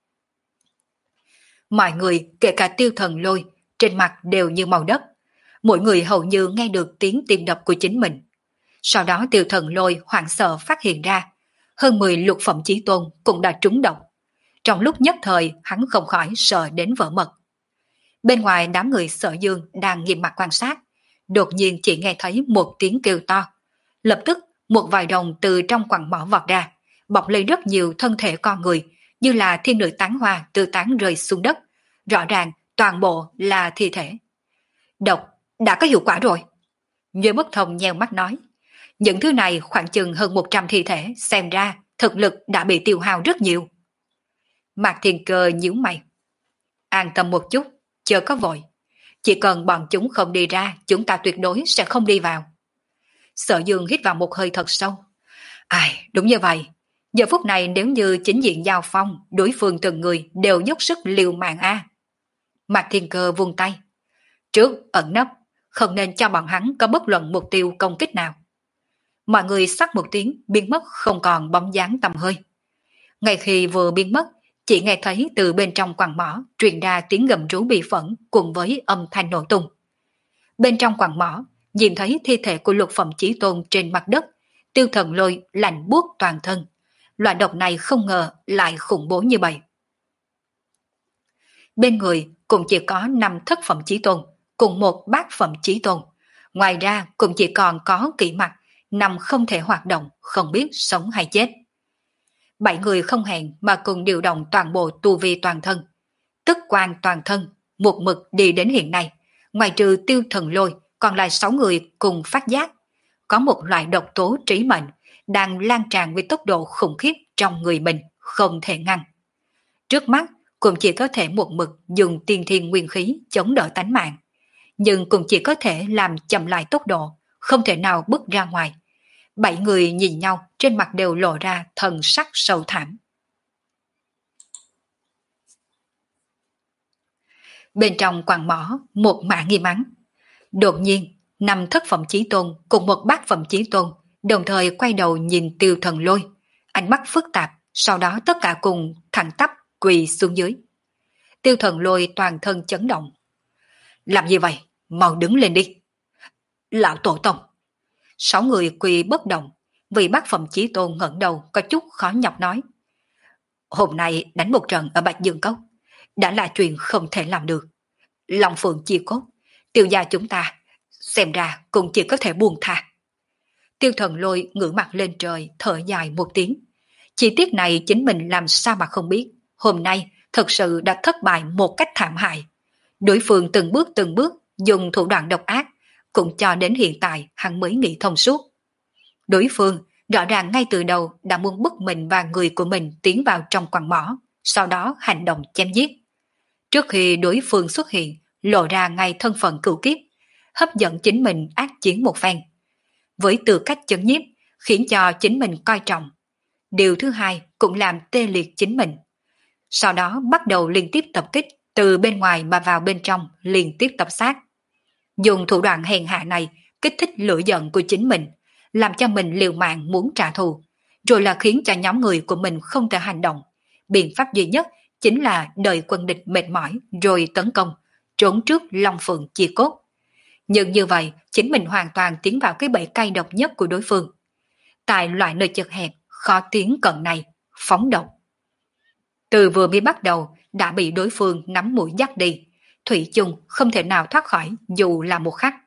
Speaker 1: Mọi người, kể cả Tiêu Thần Lôi, trên mặt đều như màu đất. Mỗi người hầu như nghe được tiếng tim đập của chính mình. Sau đó Tiêu Thần Lôi hoảng sợ phát hiện ra, hơn mười lục phẩm chí tôn cũng đã trúng độc. Trong lúc nhất thời, hắn không khỏi sợ đến vỡ mật. Bên ngoài đám người Sở Dương đang nghiêm mặt quan sát, đột nhiên chỉ nghe thấy một tiếng kêu to. Lập tức, một vài đồng từ trong quặng mỏ vọt ra, bọc lấy rất nhiều thân thể con người, như là thiên nữ tán hoa từ tán rơi xuống đất. Rõ ràng, toàn bộ là thi thể. Độc, đã có hiệu quả rồi. Như Bất Thông nheo mắt nói. Những thứ này khoảng chừng hơn một trăm thi thể, xem ra thực lực đã bị tiêu hao rất nhiều. Mạc Thiên Cơ nhíu mày. An tâm một chút, chờ có vội. Chỉ cần bọn chúng không đi ra, chúng ta tuyệt đối sẽ không đi vào. Sở Dương hít vào một hơi thật sâu. Ai, đúng như vậy. Giờ phút này nếu như chính diện giao phong, đối phương từng người đều dốc sức liều mạng a. Mạc Thiên Cơ vung tay. Trước ẩn nấp, không nên cho bọn hắn có bất luận mục tiêu công kích nào. Mọi người sắc một tiếng biến mất không còn bóng dáng tầm hơi. Ngay khi vừa biến mất, chỉ nghe thấy từ bên trong quặng mỏ truyền ra tiếng gầm rú bị phẫn cùng với âm thanh nổ tung. Bên trong quặng mỏ, nhìn thấy thi thể của lục phẩm chí tôn trên mặt đất, Tiêu Thần Lôi lạnh buốt toàn thân. Loại độc này không ngờ lại khủng bố như vậy. Bên người cũng chỉ có năm thất phẩm chí tôn, cùng một bát phẩm chí tôn. Ngoài ra cũng chỉ còn có kỵ mặt, nằm không thể hoạt động, không biết sống hay chết. Bảy người không hẹn mà cùng điều động toàn bộ tu vi toàn thân, tức quan toàn thân, một mực đi đến hiện nay, ngoài trừ Tiêu Thần Lôi, còn lại sáu người cùng phát giác. Có một loại độc tố trí mệnh đang lan tràn với tốc độ khủng khiếp trong người mình, không thể ngăn. Trước mắt cũng chỉ có thể một mực dùng tiên thiên nguyên khí chống đỡ tánh mạng, nhưng cũng chỉ có thể làm chậm lại tốc độ, không thể nào bước ra ngoài. Bảy người nhìn nhau, trên mặt đều lộ ra thần sắc sâu thẳm. Bên trong quặng mỏ, một mã nghi mắng. Đột nhiên, năm thất phẩm chí tôn cùng một bát phẩm chí tôn đồng thời quay đầu nhìn Tiêu Thần Lôi, ánh mắt phức tạp, sau đó tất cả cùng thẳng tắp quỳ xuống dưới. Tiêu Thần Lôi toàn thân chấn động. Làm gì vậy? Mau đứng lên đi. Lão tổ tông. Sáu người quỳ bất động, vì bát phẩm chí tôn ngẩng đầu có chút khó nhọc nói. Hôm nay đánh một trận ở Bạch Dương Cốc, đã là chuyện không thể làm được. Long phượng chia cốt, Tiêu gia chúng ta, xem ra cũng chỉ có thể buông tha. Tiêu Thần Lôi ngửa mặt lên trời, thở dài một tiếng. Chi tiết này chính mình làm sao mà không biết. Hôm nay thật sự đã thất bại một cách thảm hại. Đối phương từng bước từng bước dùng thủ đoạn độc ác, cũng cho đến hiện tại hắn mới nghĩ thông suốt. Đối phương rõ ràng ngay từ đầu đã muốn bức mình và người của mình tiến vào trong quặng mỏ, sau đó hành động chém giết. Trước khi đối phương xuất hiện, lộ ra ngay thân phận cửu kiếp, hấp dẫn chính mình ác chiến một phen. Với tư cách chấn nhiếp, khiến cho chính mình coi trọng. Điều thứ hai cũng làm tê liệt chính mình. Sau đó bắt đầu liên tiếp tập kích, từ bên ngoài mà vào bên trong liên tiếp tập sát. Dùng thủ đoạn hèn hạ này kích thích lửa giận của chính mình, làm cho mình liều mạng muốn trả thù, rồi là khiến cho nhóm người của mình không thể hành động. Biện pháp duy nhất chính là đợi quân địch mệt mỏi rồi tấn công, trốn trước Long Phượng chia cốt. Nhưng như vậy, chính mình hoàn toàn tiến vào cái bẫy cay độc nhất của đối phương. Tại loại nơi chật hẹp, khó tiến cận này, phóng độc. Từ vừa mới bắt đầu, đã bị đối phương nắm mũi dắt đi, thủy chung không thể nào thoát khỏi dù là một khắc.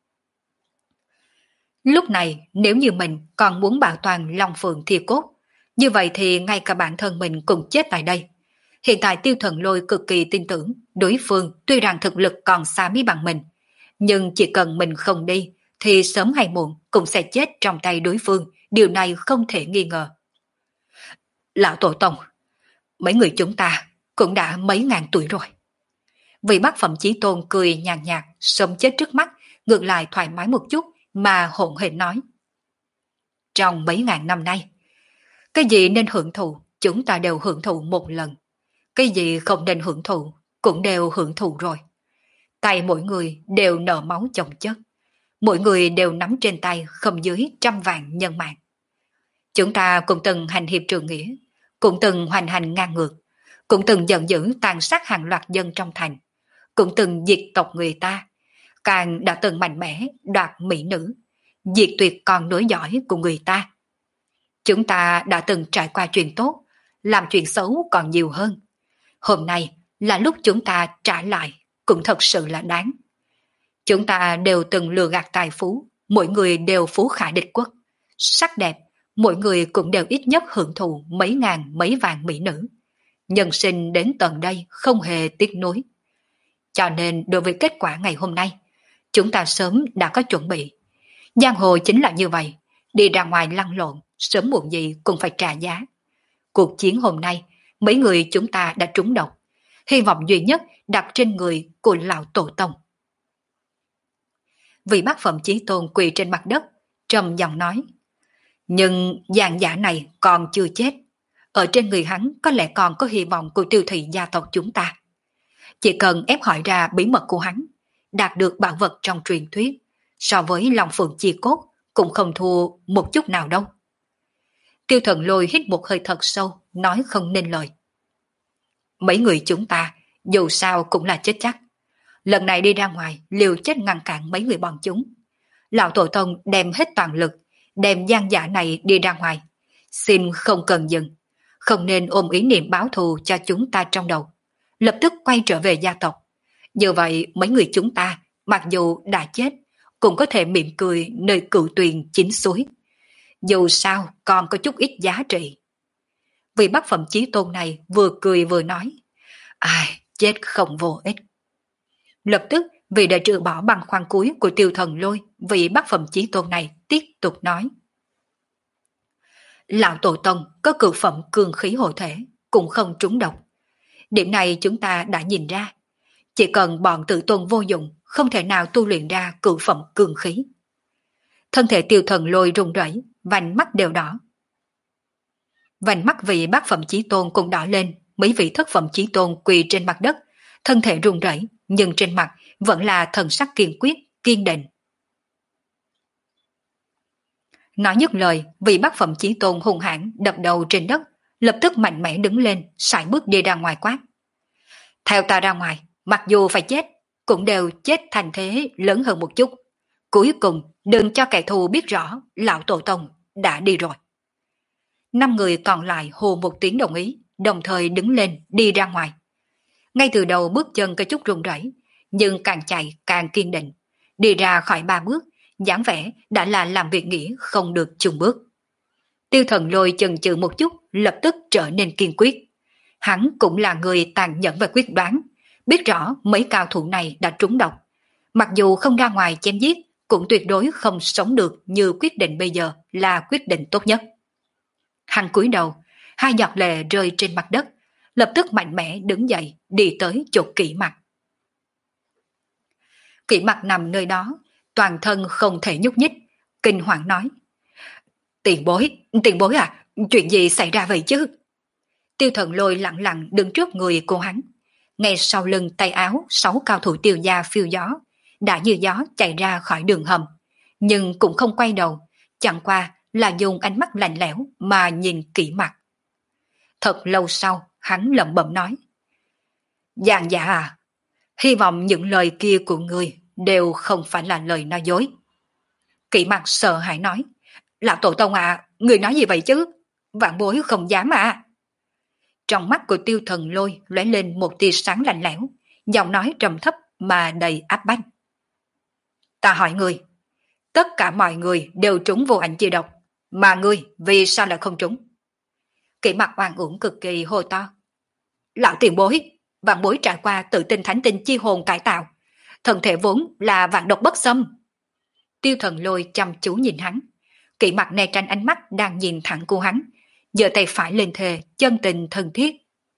Speaker 1: Lúc này, nếu như mình còn muốn bảo toàn Long Phượng thiêu cốt, như vậy thì ngay cả bản thân mình cũng chết tại đây. Hiện tại Tiêu Thần Lôi cực kỳ tin tưởng đối phương tuy rằng thực lực còn xa mấy bằng mình, nhưng chỉ cần mình không đi thì sớm hay muộn cũng sẽ chết trong tay đối phương, điều này không thể nghi ngờ. Lão Tổ Tông, mấy người chúng ta cũng đã mấy ngàn tuổi rồi. Vị bác phẩm chí tôn cười nhàn nhạt, sống chết trước mắt, ngược lại thoải mái một chút mà hỗn hển nói. Trong mấy ngàn năm nay, cái gì nên hưởng thụ chúng ta đều hưởng thụ một lần. Cái gì không nên hưởng thụ cũng đều hưởng thụ rồi. Tay mỗi người đều nở máu chồng chất. Mỗi người đều nắm trên tay không dưới trăm vạn nhân mạng. Chúng ta cũng từng hành hiệp trường nghĩa, cũng từng hoành hành ngang ngược, cũng từng giận dữ tàn sát hàng loạt dân trong thành, cũng từng diệt tộc người ta, càng đã từng mạnh mẽ đoạt mỹ nữ, diệt tuyệt con nối dõi của người ta. Chúng ta đã từng trải qua chuyện tốt, làm chuyện xấu còn nhiều hơn. Hôm nay là lúc chúng ta trả lại, cũng thật sự là đáng. Chúng ta đều từng lừa gạt tài phú, mỗi người đều phú khả địch quốc. Sắc đẹp, mỗi người cũng đều ít nhất hưởng thụ mấy ngàn mấy vạn mỹ nữ. Nhân sinh đến tận đây không hề tiếc nuối. Cho nên đối với kết quả ngày hôm nay, chúng ta sớm đã có chuẩn bị. Giang hồ chính là như vậy, đi ra ngoài lăn lộn, sớm muộn gì cũng phải trả giá. Cuộc chiến hôm nay, mấy người chúng ta đã trúng độc. Hy vọng duy nhất đặt trên người của lão tổ tông. Vị bác phẩm chí tôn quỳ trên mặt đất, trầm giọng nói. Nhưng giàn giả này còn chưa chết. Ở trên người hắn có lẽ còn có hy vọng của Tiêu thị gia tộc chúng ta. Chỉ cần ép hỏi ra bí mật của hắn, đạt được bảo vật trong truyền thuyết, so với Long Phượng chia cốt cũng không thua một chút nào đâu. Tiêu Thần Lôi hít một hơi thật sâu, nói không nên lời. Mấy người chúng ta dù sao cũng là chết chắc. Lần này đi ra ngoài liều chết ngăn cản mấy người bọn chúng. Lão Tổ Tông đem hết toàn lực, đem gian giả này đi ra ngoài. Xin không cần dừng, không nên ôm ý niệm báo thù cho chúng ta trong đầu. Lập tức quay trở về gia tộc. Như vậy mấy người chúng ta, mặc dù đã chết, cũng có thể mỉm cười nơi cựu tuyền chín suối, dù sao còn có chút ít giá trị. Vị bát phẩm chí tôn này vừa cười vừa nói, ai, chết không vô ích. Lập tức, vì đã trừ bỏ băng khoăn cuối của Tiêu Thần Lôi, vị bát phẩm chí tôn này tiếp tục nói. Lão Tổ Tông có cực phẩm cường khí hộ thể, cũng không trúng độc. Điểm này chúng ta đã nhìn ra. Chỉ cần bọn tự tôn vô dụng, không thể nào tu luyện ra cực phẩm cường khí. Thân thể Tiêu Thần Lôi rung rẩy, vành mắt đều đỏ. Vành mắt vị bát phẩm chí tôn cũng đỏ lên, mấy vị thất phẩm chí tôn quỳ trên mặt đất, thân thể rung rẩy, nhưng trên mặt vẫn là thần sắc kiên quyết, kiên định. Nói nhất lời, vị bát phẩm chí tôn hung hãn đập đầu trên đất, lập tức mạnh mẽ đứng lên, sải bước đi ra ngoài quát. Theo ta ra ngoài, mặc dù phải chết, cũng đều chết thành thế lớn hơn một chút. Cuối cùng, đừng cho kẻ thù biết rõ lão Tổ Tông đã đi rồi. Năm người còn lại hô một tiếng đồng ý, đồng thời đứng lên đi ra ngoài. Ngay từ đầu bước chân có chút run rẩy, nhưng càng chạy càng kiên định. Đi ra khỏi ba bước, dáng vẻ đã là làm việc nghĩa không được chùng bước. Tiêu Thần Lôi chần chừ một chút, lập tức trở nên kiên quyết. Hắn cũng là người tàn nhẫn và quyết đoán, biết rõ mấy cao thủ này đã trúng độc. Mặc dù không ra ngoài chém giết, cũng tuyệt đối không sống được như quyết định bây giờ là quyết định tốt nhất. Hắn cúi đầu, hai giọt lệ rơi trên mặt đất, lập tức mạnh mẽ đứng dậy đi tới chỗ Kỷ Mặc. Kỷ Mặc nằm nơi đó, toàn thân không thể nhúc nhích, kinh hoàng nói. Tiền bối, tiền bối à, chuyện gì xảy ra vậy chứ? Tiêu Thần Lôi lặng lặng đứng trước người cô hắn. Ngay sau lưng tay áo sáu cao thủ Tiêu gia phiêu gió, đã như gió chạy ra khỏi đường hầm, nhưng cũng không quay đầu, chẳng qua là dùng ánh mắt lạnh lẽo mà nhìn Kỷ Mặc. Thật lâu sau, hắn lẩm bẩm nói. Giang Dạ à, hy vọng những lời kia của người đều không phải là lời nói dối. Kỷ Mặc sợ hãi nói. Lão Tổ Tông à, người nói gì vậy chứ? Vạn bối không dám à. Trong mắt của Tiêu Thần Lôi lóe lên một tia sáng lạnh lẽo, giọng nói trầm thấp mà đầy áp bách. Ta hỏi người, tất cả mọi người đều trúng vô ảnh chi độc, mà ngươi vì sao lại không trúng? Kỷ Mặc oan uổng cực kỳ hô to. Lão tiền bối, vạn bối trải qua tự tinh thánh tinh chi hồn cải tạo, thân thể vốn là vạn độc bất xâm. Tiêu Thần Lôi chăm chú nhìn hắn. Kỷ Mặc né tránh ánh mắt đang nhìn thẳng cô hắn, giơ tay phải lên thề, chân tình thân thiết.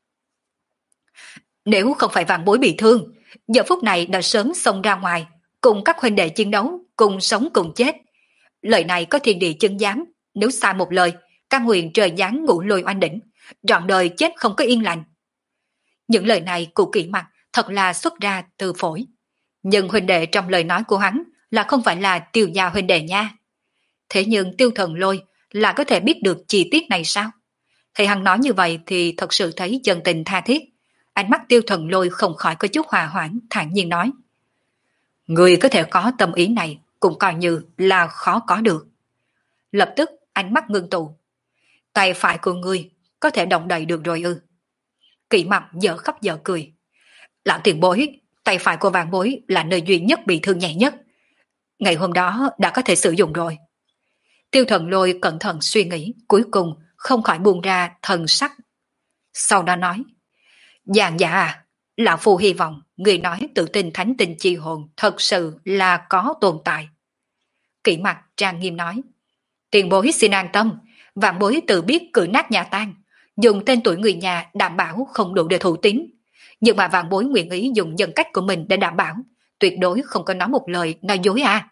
Speaker 1: Nếu không phải vạn bối bị thương, giờ phút này đã sớm xông ra ngoài, cùng các huynh đệ chiến đấu, cùng sống cùng chết. Lời này có thiên địa chân giám, nếu sai một lời, căn nguyện trời giáng ngũ lôi oanh đỉnh, trọn đời chết không có yên lành. Những lời này của Kỷ Mặc thật là xuất ra từ phổi. Nhưng huynh đệ trong lời nói của hắn là không phải là Tiêu gia huynh đệ nha. Thế nhưng Tiêu Thần Lôi là có thể biết được chi tiết này sao? Thì hắn nói như vậy thì thật sự thấy chân tình tha thiết. Ánh mắt Tiêu Thần Lôi không khỏi có chút hòa hoãn, thản nhiên nói. Người có thể có tâm ý này cũng coi như là khó có được. Lập tức ánh mắt ngưng tụ. Tay phải của ngươi có thể động đậy được rồi ư? Kỷ Mặc dở khóc dở cười. Lão tiền bối, tay phải của vạn bối là nơi duy nhất bị thương nhẹ nhất. Ngày hôm đó đã có thể sử dụng rồi. Tiêu Thần Lôi cẩn thận suy nghĩ, cuối cùng không khỏi buông ra thần sắc. Sau đó nói, Giang Dạ à, lão phu hy vọng người nói tự tin thánh tinh chi hồn thật sự là có tồn tại. Kỷ Mặc trang nghiêm nói, tiền bối xin an tâm, vạn bối tự biết cử nát nhà tan, dùng tên tuổi người nhà đảm bảo không đủ để thủ tín. Nhưng mà vạn bối nguyện ý dùng nhân cách của mình để đảm bảo, tuyệt đối không có nói một lời nói dối à.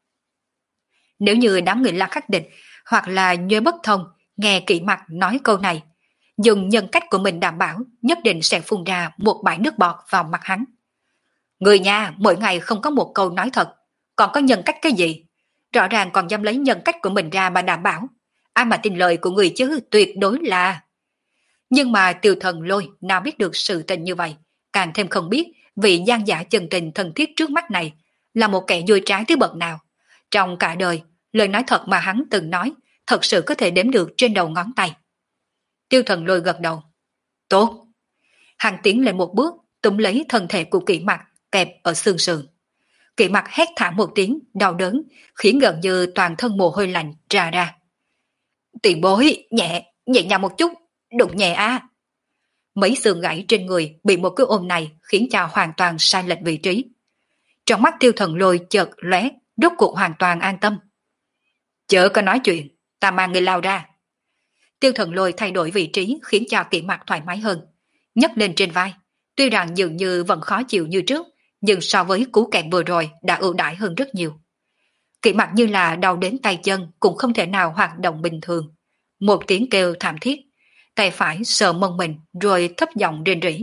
Speaker 1: Nếu như đám người La Khắc Địch hoặc là Nhuế Bất Thông nghe Kỷ Mặc nói câu này, dùng nhân cách của mình đảm bảo nhất định sẽ phun ra một bãi nước bọt vào mặt hắn. Người nhà mỗi ngày không có một câu nói thật, còn có nhân cách cái gì? Rõ ràng còn dám lấy nhân cách của mình ra mà đảm bảo. Ai mà tin lời của người chứ, tuyệt đối là... Nhưng mà Tiêu Thần Lôi nào biết được sự tình như vậy, càng thêm không biết vị Giang Giả chân tình thân thiết trước mắt này là một kẻ dối trá tới bậc nào. Trong cả đời, lời nói thật mà hắn từng nói thật sự có thể đếm được trên đầu ngón tay. Tiêu Thần Lôi gật đầu. Tốt. Hắn tiến lên một bước, túm lấy thân thể của Kỷ Mặc kẹp ở xương sườn. Kỷ Mặc hét thảm một tiếng đau đớn, khiến gần như toàn thân mồ hôi lạnh trà ra. Tiền bối, nhẹ, nhẹ nhàng một chút, đụng nhẹ a. Mấy xương gãy trên người bị một cái ôm này khiến cho hoàn toàn sai lệch vị trí. Trong mắt Tiêu Thần Lôi chợt lóe, rốt cuộc hoàn toàn an tâm. Chớ có nói chuyện, ta mang người lao ra. Tiêu Thần Lôi thay đổi vị trí khiến cho Kỷ Mặc thoải mái hơn, nhấc lên trên vai. Tuy rằng dường như vẫn khó chịu như trước, nhưng so với cú kẹp vừa rồi đã ưu đãi hơn rất nhiều. Kỷ Mặc như là đau đến tay chân cũng không thể nào hoạt động bình thường. Một tiếng kêu thảm thiết, tay phải sờ mông mình rồi thấp giọng rên rỉ.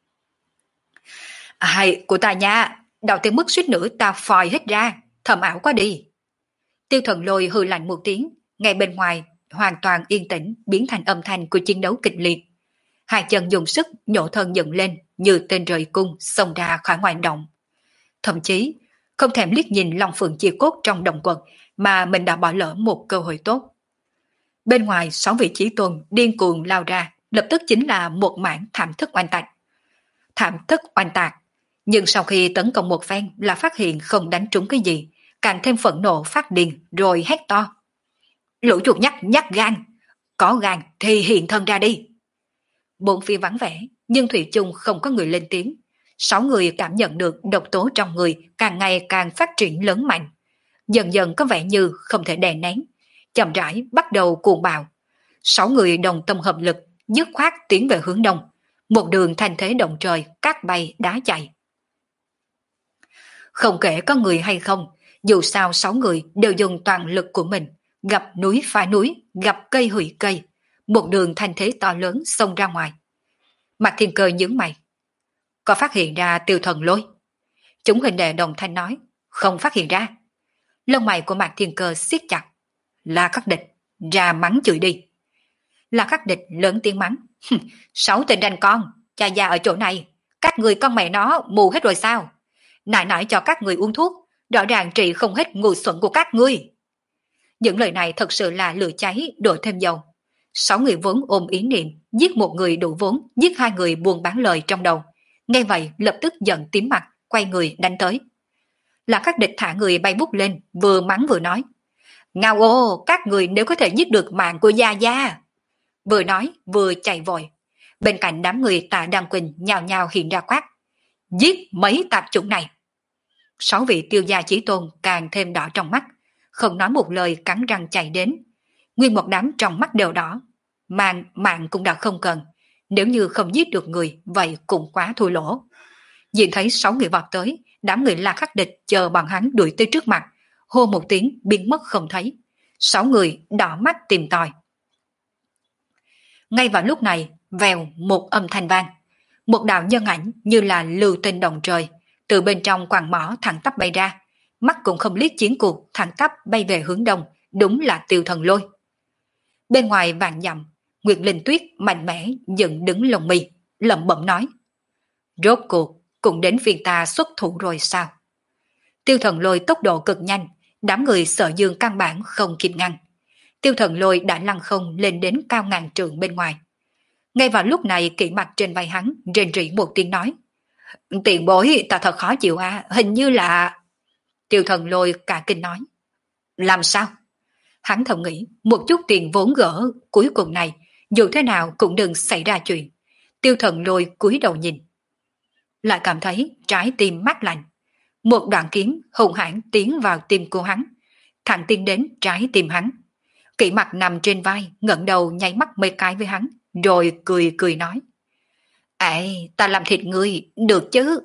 Speaker 1: Ai của ta nha, đau tới mức suýt nữa ta phòi hết ra, thầm ảo quá đi. Tiêu Thần Lôi hừ lạnh một tiếng, ngay bên ngoài hoàn toàn yên tĩnh biến thành âm thanh của chiến đấu kịch liệt. Hai chân dùng sức nhổ thân dựng lên như tên rời cung xông ra khỏi ngoài động. Thậm chí không thèm liếc nhìn Long Phượng chia cốt trong động quật mà mình đã bỏ lỡ một cơ hội tốt. Bên ngoài sáu vị chí tôn điên cuồng lao ra, lập tức chính là một mảng thảm thức oanh tạc. Thảm thức oanh tạc, nhưng sau khi tấn công một phen là phát hiện không đánh trúng cái gì, càng thêm phẫn nộ phát điên rồi hét to. Lũ chuột nhắt nhắt gan, có gan thì hiện thân ra đi. Bốn phía vắng vẻ, nhưng thủy chung không có người lên tiếng. Sáu người cảm nhận được độc tố trong người càng ngày càng phát triển lớn mạnh. Dần dần có vẻ như không thể đè nén, chậm rãi bắt đầu cuồng bạo. Sáu người đồng tâm hợp lực, dứt khoát tiến về hướng đông. Một đường thành thế động trời, cát bay đá chạy. Không kể có người hay không, dù sao sáu người đều dùng toàn lực của mình, gặp núi phá núi, gặp cây hủy cây. Một đường thành thế to lớn xông ra ngoài. Mạc Thiên Cơ nhướng mày. Có phát hiện ra Tiêu Thần Lôi? Chúng huynh đệ đồng thanh nói. Không phát hiện ra. Lông mày của Mạc Thiên Cơ siết chặt. La Khắc Địch, ra mắng chửi đi. La Khắc Địch lớn tiếng mắng. Sáu tên ranh con, cha già ở chỗ này. Các người con mẹ nó mù hết rồi sao? Nại nại cho các người uống thuốc, rõ ràng trị không hết ngu xuẩn của các ngươi. Những lời này thật sự là lửa cháy đổ thêm dầu. Sáu người vốn ôm ý niệm giết một người đủ vốn, giết hai người buồn bán lời trong đầu. Nghe vậy lập tức giận tím mặt, quay người đánh tới. Là các địch thả người bay bút lên, vừa mắng vừa nói. Ngao ô, các người nếu có thể giết được mạng của Gia Gia. Vừa nói vừa chạy vội. Bên cạnh đám người Tạ Đăng Quỳnh nhào nhào hiện ra quát. Giết mấy tạp chủng này. Sáu vị tiêu gia chí tôn càng thêm đỏ trong mắt, không nói một lời cắn răng chạy đến. Nguyên một đám trong mắt đều đỏ. Mạng, mạng cũng đã không cần. Nếu như không giết được người, vậy cũng quá thua lỗ. Nhìn thấy sáu người vọt tới, đám người La Khắc Địch chờ bọn hắn đuổi tới trước mặt, hô một tiếng biến mất không thấy. Sáu người đỏ mắt tìm tòi. Ngay vào lúc này, vèo một âm thanh vang. Một đạo nhân ảnh như là lưu tinh động trời, từ bên trong quàng mỏ thẳng tắp bay ra. Mắt cũng không liếc chiến cuộc, thẳng tắp bay về hướng đông, đúng là Tiêu Thần Lôi. Bên ngoài vạn dặm, Nguyệt Linh Tuyết mạnh mẽ dựng đứng lồng mi, lẩm bẩm nói. Rốt cuộc, cũng đến phiên ta xuất thủ rồi sao? Tiêu Thần Lôi tốc độ cực nhanh, đám người Sở Dương căn bản không kịp ngăn. Tiêu Thần Lôi đã lăn không lên đến cao ngàn trượng bên ngoài. Ngay vào lúc này Kỷ Mặc trên vai hắn rên rỉ một tiếng nói. Tiền bối ta thật khó chịu à, hình như là... Tiêu Thần Lôi cả kinh nói. Làm sao? Hắn thầm nghĩ một chút tiền vốn gỡ cuối cùng này dù thế nào cũng đừng xảy ra chuyện. Tiêu Thần Lôi cúi đầu nhìn, lại cảm thấy trái tim mát lạnh. Một đoạn kiếm hùng hãn tiến vào tim của hắn, thẳng tiến đến trái tim hắn. Kỷ Mặc nằm trên vai, ngẩng đầu nháy mắt mấy cái với hắn, rồi cười cười nói. Ê, ta làm thịt ngươi, được chứ?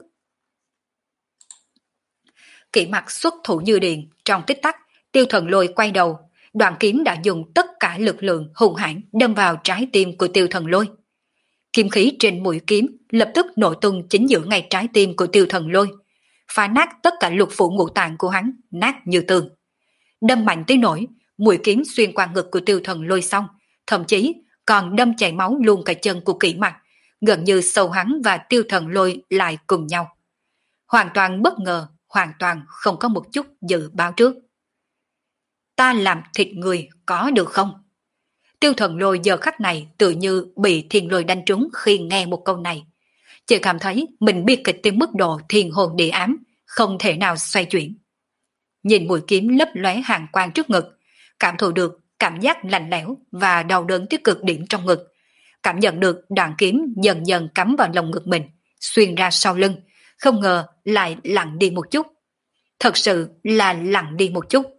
Speaker 1: Kỷ Mặc xuất thủ như điện, trong tích tắc, Tiêu Thần Lôi quay đầu, đoạn kiếm đã dùng tất cả lực lượng hùng hãn đâm vào trái tim của Tiêu Thần Lôi. Kiếm khí trên mũi kiếm lập tức nổ tung chính giữa ngay trái tim của Tiêu Thần Lôi, phá nát tất cả lục phủ ngũ tạng của hắn, nát như tường. Đâm mạnh tới nỗi mũi kiếm xuyên qua ngực của Tiêu Thần Lôi xong, thậm chí còn đâm chảy máu luôn cả chân của Kỷ Mặc, gần như sâu hắn và Tiêu Thần Lôi lại cùng nhau. Hoàn toàn bất ngờ, hoàn toàn không có một chút dự báo trước. Ta làm thịt người có được không? Tiêu Thần Lôi giờ khắc này tự như bị thiên lôi đánh trúng khi nghe một câu này. Chỉ cảm thấy mình bi kịch tới mức độ thiên hồn địa ám, không thể nào xoay chuyển. Nhìn mũi kiếm lấp lóe hàng quang trước ngực, cảm thụ được cảm giác lạnh lẽo và đau đớn tới cực điểm trong ngực. Cảm nhận được đoạn kiếm dần dần cắm vào lồng ngực mình, xuyên ra sau lưng, không ngờ lại lặng đi một chút. Thật sự là lặng đi một chút.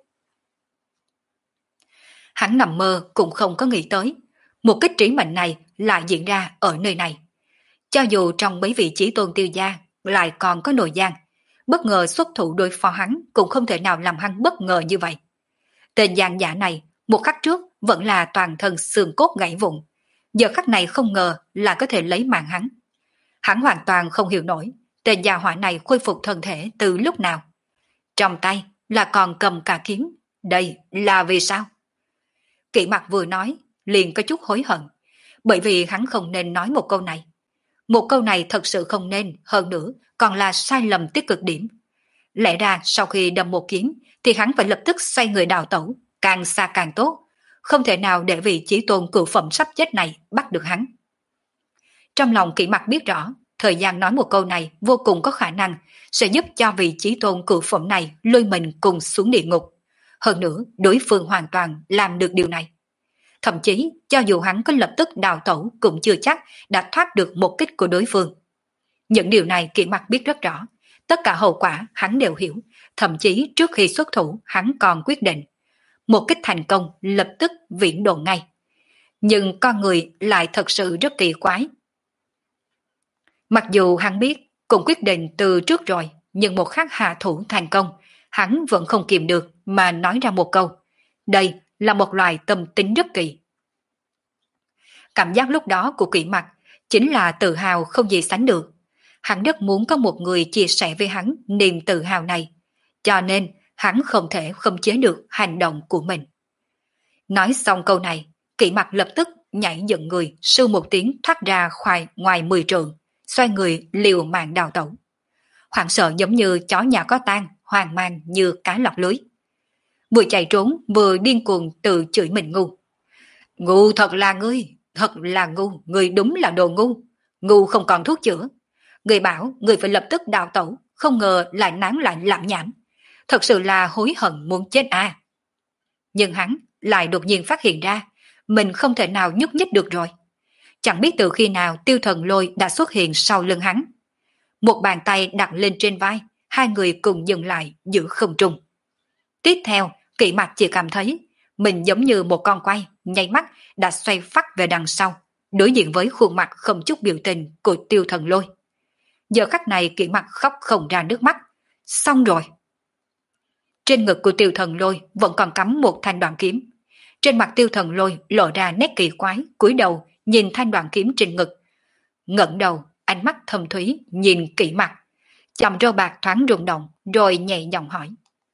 Speaker 1: Hắn nằm mơ cũng không có nghĩ tới, một kích trí mệnh này lại diễn ra ở nơi này. Cho dù trong mấy vị chí tôn Tiêu gia lại còn có nội gian, bất ngờ xuất thủ đối phó hắn cũng không thể nào làm hắn bất ngờ như vậy. Tên gian giả này, một khắc trước vẫn là toàn thân xương cốt gãy vụn, giờ khắc này không ngờ là có thể lấy mạng hắn. Hắn hoàn toàn không hiểu nổi, tên gia hỏa này khôi phục thân thể từ lúc nào. Trong tay là còn cầm cả kiếm, đây là vì sao? Kỷ Mặc vừa nói, liền có chút hối hận, bởi vì hắn không nên nói một câu này. Một câu này thật sự không nên, hơn nữa còn là sai lầm tới cực điểm. Lẽ ra sau khi đâm một kiếm thì hắn phải lập tức xoay người đào tẩu, càng xa càng tốt, không thể nào để vị chí tôn cửu phẩm sắp chết này bắt được hắn. Trong lòng Kỷ Mặc biết rõ, thời gian nói một câu này vô cùng có khả năng sẽ giúp cho vị chí tôn cửu phẩm này lôi mình cùng xuống địa ngục. Hơn nữa, đối phương hoàn toàn làm được điều này. Thậm chí, cho dù hắn có lập tức đào tẩu cũng chưa chắc đã thoát được một kích của đối phương. Những điều này Kỷ Mặc biết rất rõ, tất cả hậu quả hắn đều hiểu, thậm chí trước khi xuất thủ hắn còn quyết định. Một kích thành công lập tức viễn độ ngay. Nhưng con người lại thật sự rất kỳ quái. Mặc dù hắn biết, cũng quyết định từ trước rồi, nhưng một khắc hạ thủ thành công, hắn vẫn không kìm được mà nói ra một câu. Đây là một loài tâm tính rất kỳ. Cảm giác lúc đó của Kỷ Mặc chính là tự hào không gì sánh được. Hắn rất muốn có một người chia sẻ với hắn niềm tự hào này, cho nên hắn không thể khống chế được hành động của mình. Nói xong câu này, Kỷ Mặc lập tức nhảy dựng người, sưu một tiếng thoát ra ngoài ngoài mười trượng, xoay người liều mạng đào tẩu. Hoảng sợ giống như chó nhà có tang, hoang mang như cá lọt lưới. Vừa chạy trốn vừa điên cuồng tự chửi mình ngu. Ngu thật là ngươi, thật là ngu, ngươi đúng là đồ ngu. Ngu không còn thuốc chữa. Người bảo người phải lập tức đào tẩu, không ngờ lại nán lại làm nhảm. Thật sự là hối hận muốn chết à. Nhưng hắn lại đột nhiên phát hiện ra, mình không thể nào nhúc nhích được rồi. Chẳng biết từ khi nào Tiêu Thần Lôi đã xuất hiện sau lưng hắn. Một bàn tay đặt lên trên vai, hai người cùng dừng lại giữa không trung. Tiếp theo, Kỷ Mặc chỉ cảm thấy mình giống như một con quay, nháy mắt đã xoay phắt về đằng sau, đối diện với khuôn mặt không chút biểu tình của Tiêu Thần Lôi. Giờ khắc này Kỷ Mặc khóc không ra nước mắt. Xong rồi. Trên ngực của Tiêu Thần Lôi vẫn còn cắm một thanh đoạn kiếm. Trên mặt Tiêu Thần Lôi lộ ra nét kỳ quái, cúi đầu nhìn thanh đoạn kiếm trên ngực. Ngẩng đầu, ánh mắt thâm thúy nhìn Kỷ Mặc. Chòm râu bạc thoáng rung động, rồi nhẹ giọng hỏi.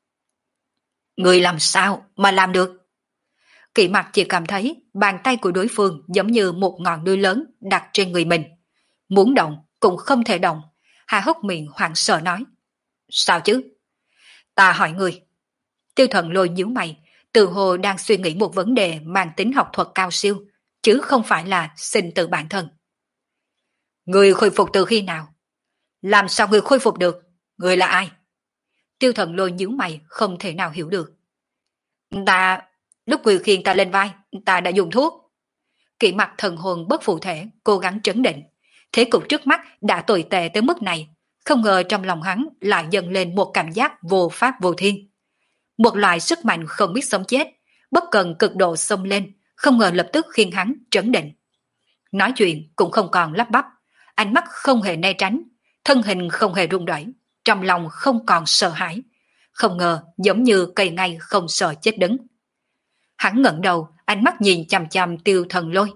Speaker 1: Người làm sao mà làm được? Kỷ Mặc chỉ cảm thấy bàn tay của đối phương giống như một ngọn núi lớn đặt trên người mình. Muốn động cũng không thể động. Hà hốc miệng hoảng sợ nói. Sao chứ? Ta hỏi người. Tiêu Thần Lôi nhíu mày, tự hồ đang suy nghĩ một vấn đề mang tính học thuật cao siêu, chứ không phải là sinh tử bản thân. Người khôi phục từ khi nào? Làm sao người khôi phục được? Người là ai? Tiêu Thần Lôi nhíu mày không thể nào hiểu được. Ta, lúc người khiêng ta lên vai, ta đã dùng thuốc. Kỷ Mặc thần hồn bất phụ thể, cố gắng trấn định. Thế cục trước mắt đã tồi tệ tới mức này, không ngờ trong lòng hắn lại dâng lên một cảm giác vô pháp vô thiên. Một loại sức mạnh không biết sống chết, bất cần cực độ xông lên, không ngờ lập tức khiến hắn trấn định. Nói chuyện cũng không còn lắp bắp, ánh mắt không hề né tránh, thân hình không hề rung rẩy, trong lòng không còn sợ hãi, không ngờ giống như cây ngay không sợ chết đứng. Hắn ngẩng đầu, ánh mắt nhìn chằm chằm Tiêu Thần Lôi.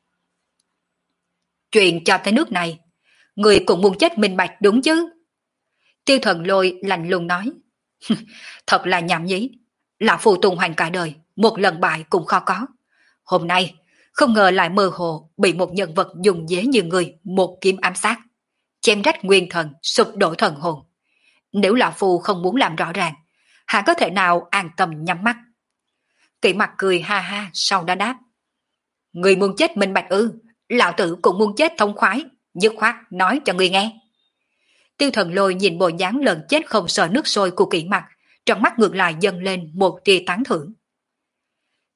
Speaker 1: Chuyện cho tới nước này, người cũng muốn chết minh bạch đúng chứ? Tiêu Thần Lôi lạnh lùng nói. Thật là nhảm nhí, lão phù tung hoành cả đời, một lần bại cũng khó có. Hôm nay, không ngờ lại mơ hồ bị một nhân vật dùng dế như người một kiếm ám sát, chém rách nguyên thần, sụp đổ thần hồn. Nếu lão phù không muốn làm rõ ràng, hắn có thể nào an tâm nhắm mắt? Kỷ Mặc cười ha ha, sau đó đáp. Người muốn chết minh bạch ư? Lão tử cũng muốn chết thông khoái, dứt khoát nói cho người nghe. Tiêu Thần Lôi nhìn bộ dáng lợn chết không sợ nước sôi của Kỷ Mặc, trong mắt ngược lại dâng lên một tia tán thưởng.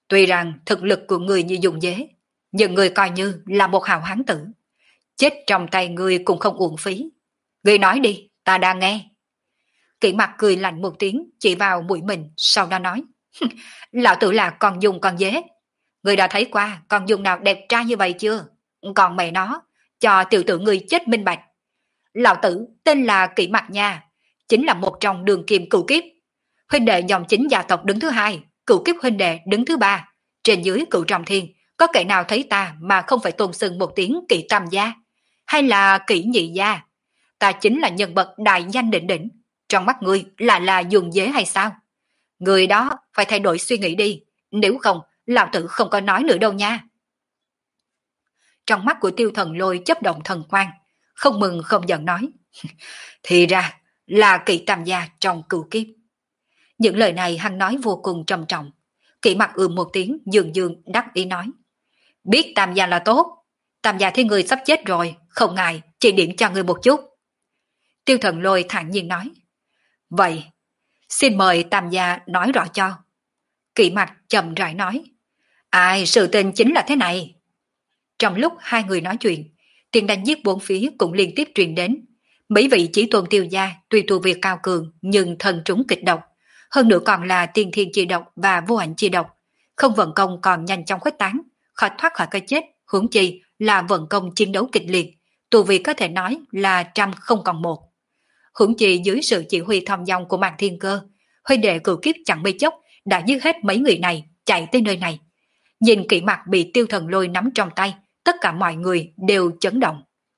Speaker 1: Tuy rằng thực lực của người như dùng dế, nhưng người coi như là một hào hán tử. Chết trong tay người cũng không uổng phí. Người nói đi, ta đang nghe. Kỷ mặt cười lạnh một tiếng, chỉ vào mũi mình, sau đó nói. Lão tử là con dung con dế. Người đã thấy qua con dung nào đẹp trai như vậy chưa? Còn mẹ nó, cho tiểu tử người chết minh bạch. Lão tử tên là Kỷ mặt nha, chính là một trong đường kim cửu kiếp. Huynh đệ dòng chính gia tộc đứng thứ hai, cửu kiếp huynh đệ đứng thứ ba. Trên dưới cửu trọng thiên, có kẻ nào thấy ta mà không phải tôn xưng một tiếng Kỷ tam gia? Hay là Kỷ nhị gia? Ta chính là nhân vật đại danh đỉnh đỉnh. Trong mắt ngươi là là dùng dế hay sao? Người đó phải thay đổi suy nghĩ đi, nếu không, lão tử không có nói nữa đâu nha. Trong mắt của Tiêu Thần Lôi chớp động thần quang, không mừng không giận nói. Thì ra là Kỷ tam gia trong cửu kiếp. Những lời này hắn nói vô cùng trầm trọng. Kỷ mặt ừm một tiếng, dường dường đắc ý nói. Biết tam gia là tốt, tam gia thấy người sắp chết rồi, không ngại, chỉ điểm cho người một chút. Tiêu Thần Lôi thản nhiên nói. Vậy, xin mời tam gia nói rõ cho. Kỷ mặt chậm rãi nói. Ai, sự tình chính là thế này. Trong lúc hai người nói chuyện, tiếng đánh giết bốn phía cũng liên tiếp truyền đến. Mấy vị chí tôn Tiêu gia tuy tu vi cao cường nhưng thần trúng kịch độc, hơn nữa còn là tiên thiên chi độc và vô ảnh chi độc, không vận công còn nhanh chóng khuếch tán, khỏi thoát khỏi cái chết, huống chi là vận công chiến đấu kịch liệt, tu vi có thể nói là trăm không còn một. Huống chi dưới sự chỉ huy thong dong của Mạc Thiên Cơ, huynh đệ cửu kiếp chẳng mấy chốc đã giết hết mấy người này, chạy tới nơi này. Nhìn Kỷ mặt bị Tiêu Thần Lôi nắm trong tay, tất cả mọi người đều chấn động.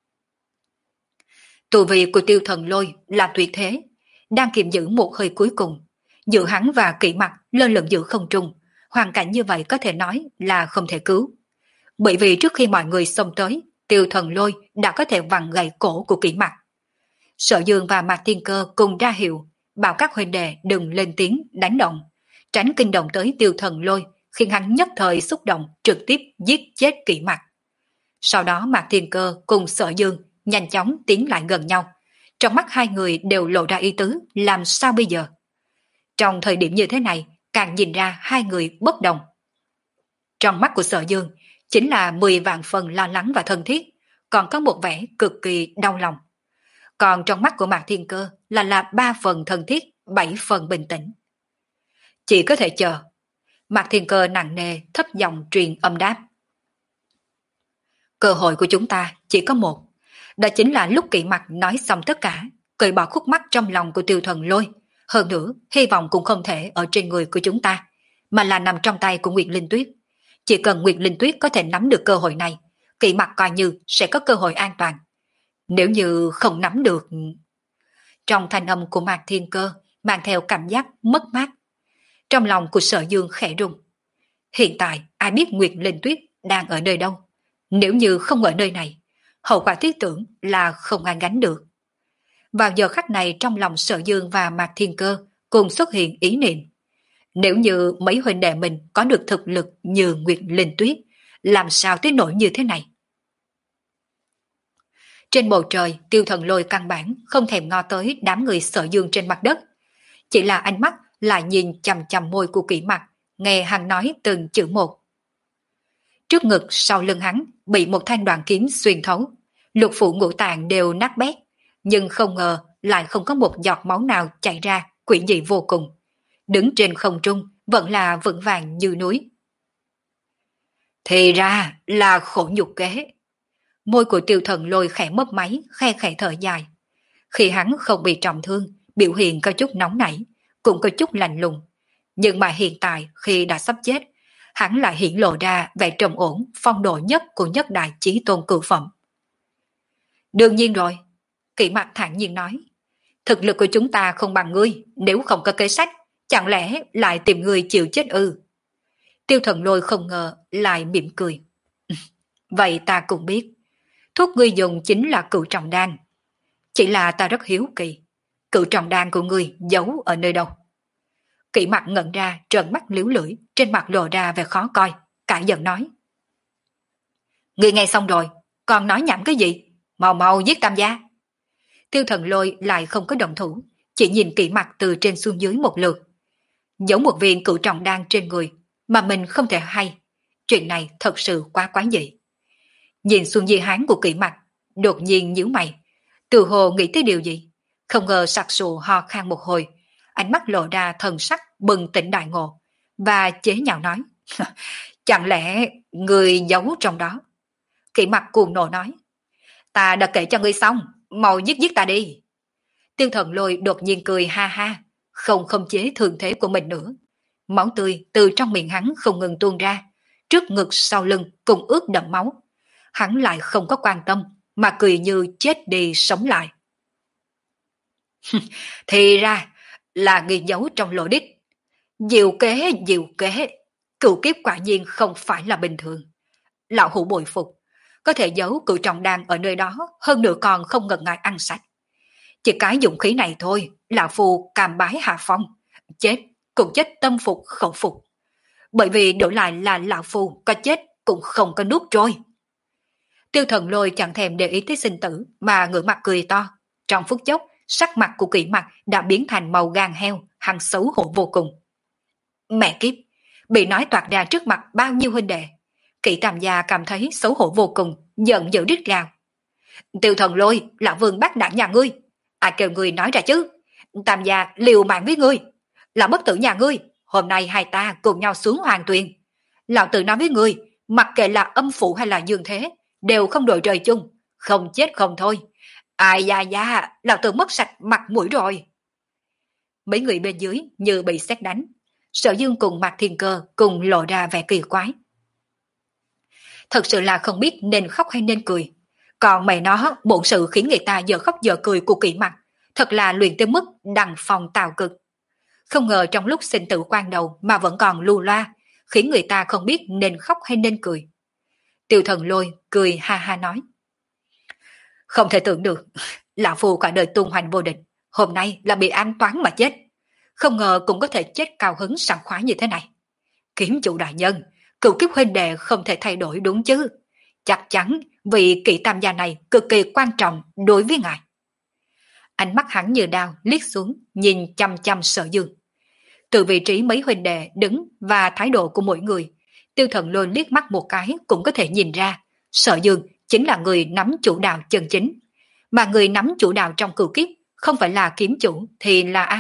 Speaker 1: Tu vi của Tiêu Thần Lôi là tuyệt thế, đang kiềm giữ một hơi cuối cùng. Giữa hắn và Kỷ mặt lơ lửng giữa không trung, hoàn cảnh như vậy có thể nói là không thể cứu. Bởi vì trước khi mọi người xông tới, Tiêu Thần Lôi đã có thể vặn gãy cổ của Kỷ mặt. Sở Dương và Mạc Thiên Cơ cùng ra hiệu, bảo các huynh đệ đừng lên tiếng đánh động, tránh kinh động tới Tiêu Thần Lôi, khiến hắn nhất thời xúc động trực tiếp giết chết Kỷ mặt. Sau đó Mạc Thiên Cơ cùng Sở Dương nhanh chóng tiến lại gần nhau. Trong mắt hai người đều lộ ra ý tứ làm sao bây giờ. Trong thời điểm như thế này, càng nhìn ra hai người bất đồng. Trong mắt của Sở Dương chính là mười vạn phần lo lắng và thân thiết, còn có một vẻ cực kỳ đau lòng. Còn trong mắt của Mạc Thiên Cơ là là ba phần thân thiết, bảy phần bình tĩnh. Chỉ có thể chờ. Mạc Thiên Cơ nặng nề thấp giọng truyền âm đáp. Cơ hội của chúng ta chỉ có một. Đó chính là lúc Kỷ mặt nói xong tất cả, cởi bỏ khúc mắc trong lòng của Tiêu Thần Lôi. Hơn nữa, hy vọng cũng không thể ở trên người của chúng ta, mà là nằm trong tay của Nguyệt Linh Tuyết. Chỉ cần Nguyệt Linh Tuyết có thể nắm được cơ hội này, Kỷ mặt coi như sẽ có cơ hội an toàn. Nếu như không nắm được... Trong thanh âm của Mạc Thiên Cơ mang theo cảm giác mất mát. Trong lòng của Sở Dương khẽ rung. Hiện tại ai biết Nguyệt Linh Tuyết đang ở nơi đâu? Nếu như không ở nơi này, hậu quả thiết tưởng là không ai gánh được. Vào giờ khắc này trong lòng Sở Dương và Mạc Thiên Cơ cùng xuất hiện ý niệm. Nếu như mấy huynh đệ mình có được thực lực như Nguyệt Linh Tuyết, làm sao tới nỗi như thế này? Trên bầu trời, Tiêu Thần Lôi căn bản không thèm ngó tới đám người Sở Dương trên mặt đất. Chỉ là ánh mắt lại nhìn chằm chằm môi của Kỷ mặt, nghe hắn nói từng chữ một. Trước ngực sau lưng hắn bị một thanh đoàn kiếm xuyên thấu, lục phủ ngũ tạng đều nát bét, nhưng không ngờ lại không có một giọt máu nào chảy ra, quỷ dị vô cùng. Đứng trên không trung vẫn là vững vàng như núi. Thì ra là khổ nhục kế. Môi của Tiêu Thần Lôi khẽ mấp máy, khe khẽ thở dài. Khi hắn không bị trọng thương, biểu hiện có chút nóng nảy, cũng có chút lạnh lùng. Nhưng mà hiện tại khi đã sắp chết, hắn lại hiển lộ ra vẻ trầm ổn, phong độ nhất của nhất đại chí tôn cửu phẩm. Đương nhiên rồi, Kỷ mặt thản nhiên nói. Thực lực của chúng ta không bằng ngươi, nếu không có kế sách, chẳng lẽ lại tìm người chịu chết ư? Tiêu Thần Lôi không ngờ lại mỉm cười. Vậy ta cũng biết, thuốc ngươi dùng chính là cửu trọng đan. Chỉ là ta rất hiếu kỳ, cửu trọng đan của ngươi giấu ở nơi đâu? Kỷ mặt ngẩn ra, trợn mắt liếu lưỡi, trên mặt lộ ra vẻ khó coi, cãi giận nói. Ngươi nghe xong rồi, còn nói nhảm cái gì? Mau mau giết tam gia. Tiêu Thần Lôi lại không có động thủ, chỉ nhìn Kỷ mặt từ trên xuống dưới một lượt. Giấu một viên cửu trọng đan trên người, mà mình không thể hay. Chuyện này thật sự quá quái dị. Nhìn xuống di hán của Kỷ Mặc, đột nhiên nhíu mày, từ hồ nghĩ tới điều gì, không ngờ sặc sụ ho khan một hồi, ánh mắt lộ ra thần sắc bừng tỉnh đại ngộ, và chế nhạo nói, chẳng lẽ người giấu trong đó? Kỷ Mặc cuồng nộ nói, ta đã kể cho ngươi xong, mau giết giết ta đi. Tiêu Thần Lôi đột nhiên cười ha ha, không khống chế thương thế của mình nữa. Máu tươi từ trong miệng hắn không ngừng tuôn ra, trước ngực sau lưng cùng ướt đẫm máu. Hắn lại không có quan tâm, mà cười như chết đi sống lại. Thì ra là ghi dấu trong lỗ đít. Diệu kế, diệu kế, cửu kiếp quả nhiên không phải là bình thường. Lão hủ bội phục, có thể giấu cửu trọng đan ở nơi đó, hơn nữa còn không ngần ngại ăn sạch. Chỉ cái dụng khí này thôi, lão phu cam bái hạ phong, chết cũng chết tâm phục khẩu phục. Bởi vì đổi lại là lão phu có chết cũng không có nuốt trôi. Tiêu Thần Lôi chẳng thèm để ý tới sinh tử mà ngửa mặt cười to. Trong phút chốc, sắc mặt của Kỷ Mặc đã biến thành màu gan heo, hắn xấu hổ vô cùng. Mẹ kiếp, bị nói toạc ra trước mặt bao nhiêu huynh đệ. Kỷ Tam Gia cảm thấy xấu hổ vô cùng, giận dữ rít gào. Tiêu Thần Lôi, lão vương bắt đảng nhà ngươi. Ai kêu ngươi nói ra chứ? Tam Gia liều mạng với ngươi. Lão bất tử nhà ngươi, hôm nay hai ta cùng nhau xuống hoàng tuyền. Lão tự nói với ngươi, mặc kệ là âm phụ hay là dương thế, đều không đội trời chung, không chết không thôi. Ai da da, lão tự mất sạch mặt mũi rồi. Mấy người bên dưới như bị sét đánh. Sở Dương cùng Mạc Thiên Cơ cùng lộ ra vẻ kỳ quái. Thật sự là không biết nên khóc hay nên cười. Còn mày nó, bổn sự khiến người ta giờ khóc giờ cười của Kỷ Mặc, thật là luyện tới mức đằng phòng tào cực. Không ngờ trong lúc sinh tử quan đầu mà vẫn còn lưu loa, khiến người ta không biết nên khóc hay nên cười. Tiêu Thần Lôi cười ha ha nói. Không thể tưởng được, lão phu cả đời tung hoành vô địch, hôm nay là bị an toán mà chết. Không ngờ cũng có thể chết cao hứng sảng khoái như thế này. Kiếm chủ đại nhân, cửu kiếp huynh đệ không thể thay đổi đúng chứ. Chắc chắn vị Kỷ Tam Gia này cực kỳ quan trọng đối với ngài. Ánh mắt hắn như đao liếc xuống, nhìn chăm chăm Sở Dương. Từ vị trí mấy huynh đệ đứng và thái độ của mỗi người, Tiêu Thần Lôi liếc mắt một cái cũng có thể nhìn ra, Sở Dương chính là người nắm chủ đạo chân chính. Mà người nắm chủ đạo trong cửu kiếp không phải là kiếm chủ thì là ai?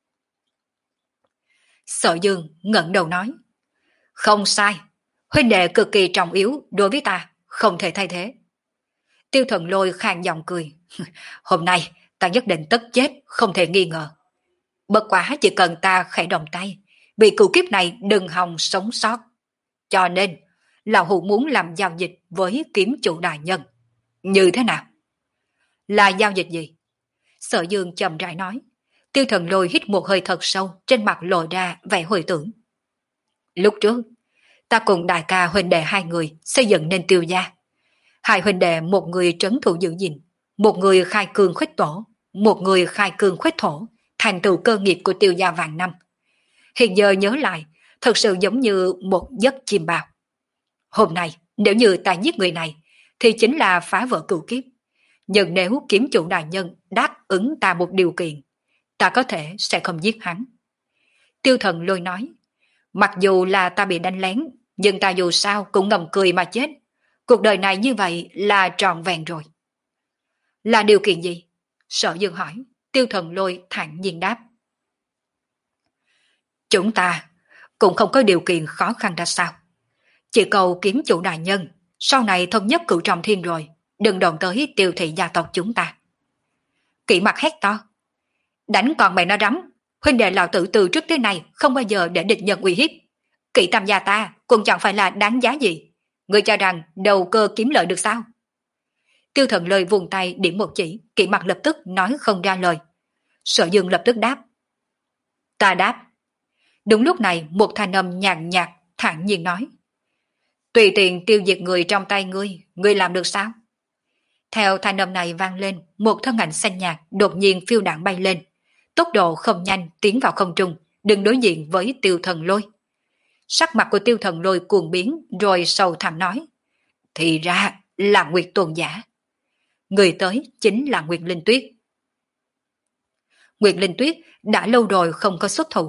Speaker 1: Sở Dương ngẩng đầu nói. Không sai, huynh đệ cực kỳ trọng yếu đối với ta, không thể thay thế. Tiêu Thần Lôi khàn giọng cười. Hôm nay ta nhất định tất chết, không thể nghi ngờ. Bất quá chỉ cần ta khẽ động tay, vị cửu kiếp này đừng hòng sống sót. Cho nên, lão hủ muốn làm giao dịch với kiếm chủ đại nhân. Như thế nào? Là giao dịch gì? Sở Dương chậm rãi nói. Tiêu Thần Lôi hít một hơi thật sâu, trên mặt lộ ra vẻ hồi tưởng. Lúc trước, ta cùng đại ca huynh đệ hai người xây dựng nên Tiêu gia. Hai huynh đệ, một người trấn thủ giữ gìn, một người khai cương khuếch tổ, một người khai cương khuếch thổ, thành tựu cơ nghiệp của Tiêu gia vạn năm. Hiện giờ nhớ lại, thật sự giống như một giấc chim bao. Hôm nay, nếu như ta giết người này, thì chính là phá vỡ cửu kiếp. Nhưng nếu kiếm chủ đại nhân đáp ứng ta một điều kiện, ta có thể sẽ không giết hắn. Tiêu Thần Lôi nói, mặc dù là ta bị đánh lén, nhưng ta dù sao cũng ngầm cười mà chết. Cuộc đời này như vậy là trọn vẹn rồi. Là điều kiện gì? Sở Dương hỏi. Tiêu Thần Lôi thản nhiên đáp. Chúng ta cũng không có điều kiện khó khăn ra sao. Chỉ cầu kiếm chủ đại nhân, sau này thống nhất cửu trọng thiên rồi, đừng động tới Tiêu thị gia tộc chúng ta. Kỷ Mặc hét to. Đánh còn mày nó rắm, huynh đệ lão tử từ trước tới nay không bao giờ để địch nhân uy hiếp. Kỷ Tam gia ta cũng chẳng phải là đáng giá gì. Ngươi cho rằng đầu cơ kiếm lợi được sao? Tiêu Thần Lôi vùng tay điểm một chỉ, Kỷ Mặc lập tức nói không ra lời. Sở Dương lập tức đáp. Ta đáp. Đúng lúc này một thanh âm nhàn nhạt thản nhiên nói. Tùy tiện tiêu diệt người trong tay ngươi, ngươi làm được sao? Theo thanh âm này vang lên, một thân ảnh xanh nhạt đột nhiên phiêu đạn bay lên. Tốc độ không nhanh tiến vào không trung, đừng đối diện với Tiêu Thần Lôi. Sắc mặt của Tiêu Thần Lôi cuồng biến rồi sầu thẳm nói. Thì ra là Nguyệt Tôn giả. Người tới chính là Nguyệt Linh Tuyết. Nguyệt Linh Tuyết đã lâu rồi không có xuất thủ.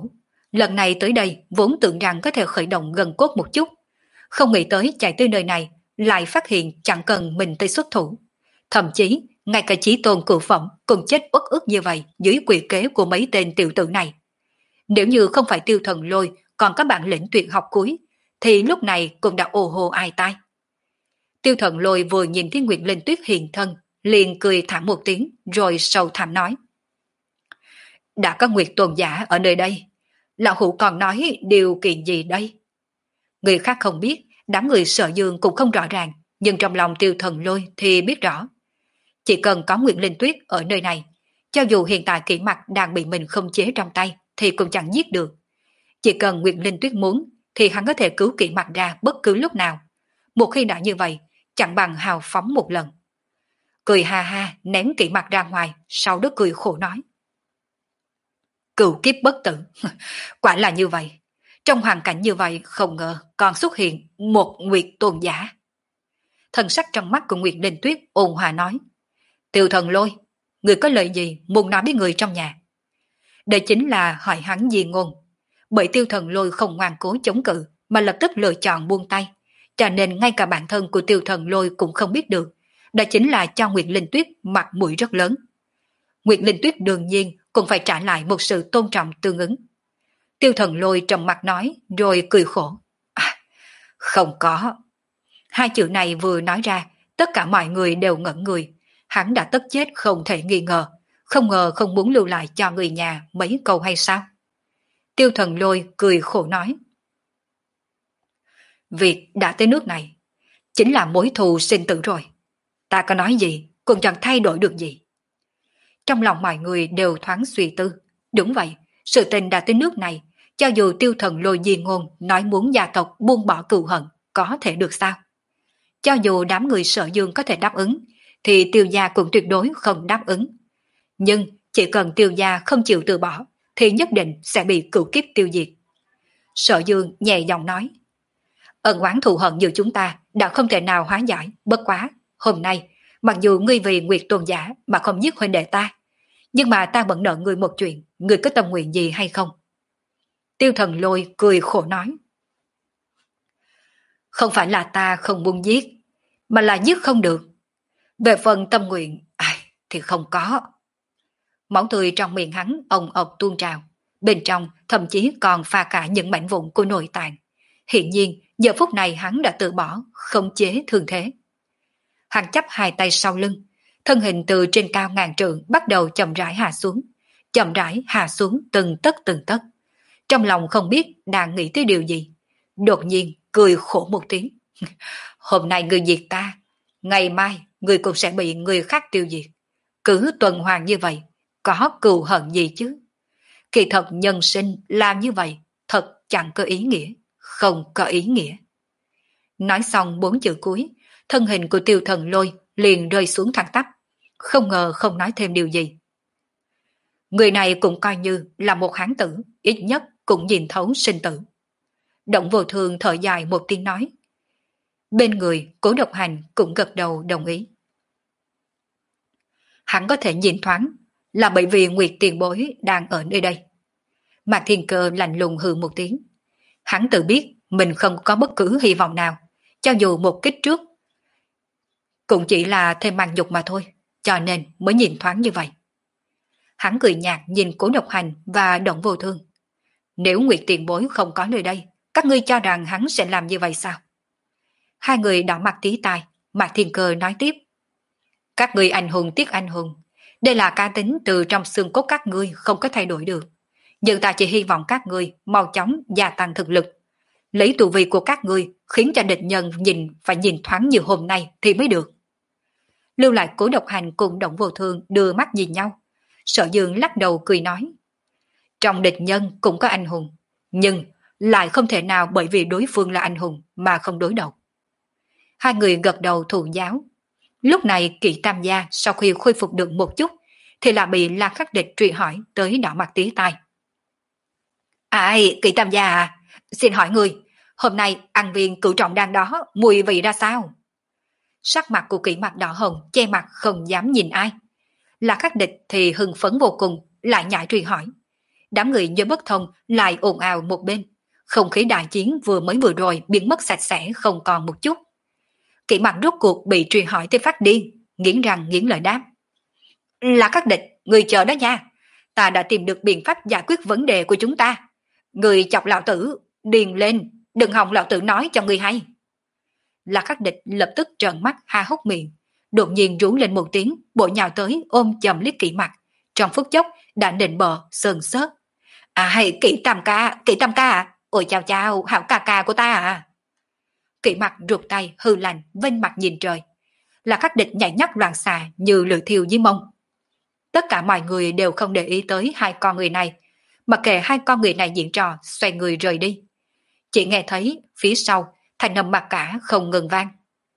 Speaker 1: Lần này tới đây vốn tưởng rằng có thể khởi động gần cốt một chút, không nghĩ tới chạy tới nơi này lại phát hiện chẳng cần mình tới xuất thủ. Thậm chí ngay cả chí tôn cửu phẩm cũng chết uất ức như vậy dưới quỷ kế của mấy tên tiểu tử này. Nếu như không phải Tiêu Thần Lôi còn có bản lĩnh tuyệt học cuối, thì lúc này cũng đã ồ hồ ai tai. Tiêu Thần Lôi vừa nhìn thấy Nguyệt Linh Tuyết hiện thân, liền cười thảm một tiếng, rồi sâu thẳm nói: đã có Nguyệt Tôn giả ở nơi đây, lão hữu còn nói điều kiện gì đây? Người khác không biết, đám người Sở Dương cũng không rõ ràng, nhưng trong lòng Tiêu Thần Lôi thì biết rõ. Chỉ cần có Nguyệt Linh Tuyết ở nơi này, cho dù hiện tại kỹ mặt đang bị mình không chế trong tay, thì cũng chẳng giết được. Chỉ cần Nguyệt Linh Tuyết muốn, thì hắn có thể cứu kỹ mặt ra bất cứ lúc nào. Một khi đã như vậy, chẳng bằng hào phóng một lần. Cười ha ha, ném kỹ mặt ra ngoài, sau đó cười khổ nói: cửu kiếp bất tử, quả là như vậy. Trong hoàn cảnh như vậy, không ngờ còn xuất hiện một Nguyệt Tôn giả. Thần sắc trong mắt của Nguyệt Linh Tuyết ôn hòa nói: Tiêu Thần Lôi, người có lời gì muốn nói với người trong nhà? Đây chính là hỏi hắn di ngôn. Bởi Tiêu Thần Lôi không ngoan cố chống cự, mà lập tức lựa chọn buông tay, cho nên ngay cả bản thân của Tiêu Thần Lôi cũng không biết được. Đó chính là cho Nguyệt Linh Tuyết mặt mũi rất lớn. Nguyệt Linh Tuyết đương nhiên cũng phải trả lại một sự tôn trọng tương ứng. Tiêu Thần Lôi trầm mặt nói, rồi cười khổ: à, không có. Hai chữ này vừa nói ra, tất cả mọi người đều ngẩn người. Hắn đã tất chết không thể nghi ngờ, không ngờ không muốn lưu lại cho người nhà mấy câu hay sao? Tiêu Thần Lôi cười khổ nói: việc đã tới nước này, chính là mối thù sinh tử rồi. Ta có nói gì cũng chẳng thay đổi được gì. Trong lòng mọi người đều thoáng suy tư. Đúng vậy, sự tình đã tới nước này, cho dù Tiêu Thần Lôi di ngôn nói muốn gia tộc buông bỏ cừu hận, có thể được sao? Cho dù đám người Sở Dương có thể đáp ứng, thì Tiêu gia cũng tuyệt đối không đáp ứng. Nhưng chỉ cần Tiêu gia không chịu từ bỏ, thì nhất định sẽ bị cửu kiếp tiêu diệt. Sở Dương nhẹ giọng nói: ân oán thù hận giữa chúng ta đã không thể nào hóa giải, bất quá hôm nay mặc dù ngươi vì Nguyệt Tôn giả mà không giết huynh đệ ta, nhưng mà ta vẫn nợ ngươi một chuyện, ngươi có tâm nguyện gì hay không? Tiêu Thần Lôi cười khổ nói: không phải là ta không muốn giết, mà là giết không được. Về phần tâm nguyện, ai, thì không có. Máu tươi trong miệng hắn ồng ộc tuôn trào, bên trong thậm chí còn pha cả những mảnh vụn của nội tạng. Hiện nhiên, giờ phút này hắn đã từ bỏ, khống chế thương thế. Hắn chắp hai tay sau lưng, thân hình từ trên cao ngàn trượng bắt đầu chậm rãi hạ xuống, chậm rãi hạ xuống từng tấc từng tấc. Trong lòng không biết đang nghĩ tới điều gì, đột nhiên cười khổ một tiếng. Hôm nay người diệt ta, ngày mai người cũng sẽ bị người khác tiêu diệt. Cứ tuần hoàn như vậy, có cừu hận gì chứ? Kỳ thật nhân sinh làm như vậy, thật chẳng có ý nghĩa, không có ý nghĩa. Nói xong bốn chữ cuối, thân hình của Tiêu Thần Lôi liền rơi xuống thẳng tắp, không ngờ không nói thêm điều gì. Người này cũng coi như là một hán tử, ít nhất cũng nhìn thấu sinh tử. Động Vô Thương thở dài một tiếng nói. Bên người Cố Độc Hành cũng gật đầu đồng ý. Hắn có thể nhìn thoáng là bởi vì Nguyệt Tiền Bối đang ở nơi đây. Mạc Thiên Cơ lạnh lùng hừ một tiếng. Hắn tự biết mình không có bất cứ hy vọng nào, cho dù một kích trước cũng chỉ là thêm mang nhục mà thôi, cho nên mới nhìn thoáng như vậy. Hắn cười nhạt nhìn Cố Độc Hành và Động Vô Thương. Nếu Nguyệt Tiền Bối không có nơi đây, các ngươi cho rằng hắn sẽ làm như vậy sao? Hai người đỏ mặt tí tai, Mạc Thiên Cơ nói tiếp. Các ngươi anh hùng tiếc anh hùng, đây là cá tính từ trong xương cốt các ngươi không có thay đổi được. Nhưng ta chỉ hy vọng các ngươi mau chóng gia tăng thực lực. Lấy tù vi của các ngươi khiến cho địch nhân nhìn phải nhìn thoáng như hôm nay thì mới được. Lưu lại Cố Độc Hành cùng Động Vô Thương đưa mắt nhìn nhau. Sở Dương lắc đầu cười nói. Trong địch nhân cũng có anh hùng, nhưng lại không thể nào bởi vì đối phương là anh hùng mà không đối đầu. Hai người gật đầu thụ giáo. Lúc này Kỵ Tam Gia sau khi khôi phục được một chút thì là bị La Khắc Địch truy hỏi tới đỏ mặt tía tai. Ai, Kỵ Tam Gia à, xin hỏi người, hôm nay ăn viên cửu trọng đan đó mùi vị ra sao? Sắc mặt của Kỵ mặt đỏ hồng, che mặt không dám nhìn ai. La Khắc Địch thì hưng phấn vô cùng, lại nhảy truy hỏi. đám người như bất thông lại ồn ào một bên. Không khí đại chiến vừa mới vừa rồi biến mất sạch sẽ không còn một chút. Kỷ Mặc rốt cuộc bị truy hỏi tới phát điên, nghiến răng nghiến lợi đáp. Là các địch, người chờ đó nha. Ta đã tìm được biện pháp giải quyết vấn đề của chúng ta. Người chọc lão tử, điền lên, đừng hòng lão tử nói cho người hay. Là các địch lập tức trợn mắt ha hốc miệng, đột nhiên rú lên một tiếng, bộ nhào tới ôm chầm liếc Kỷ Mặc, trong phút chốc đã định bờ sờn sớt. À hay Kỷ Tam ca, Kỷ Tam ca à? Ôi chào chào, hảo ca ca của ta à. Kỷ Mặc rụt tay hư lạnh, vênh mặt nhìn trời. Là các địch nhảy nhắc loạn xà như lửa thiêu dưới mông. Tất cả mọi người đều không để ý tới hai con người này, mặc kệ hai con người này diễn trò, xoay người rời đi. Chỉ nghe thấy phía sau thanh âm mặc cả không ngừng vang.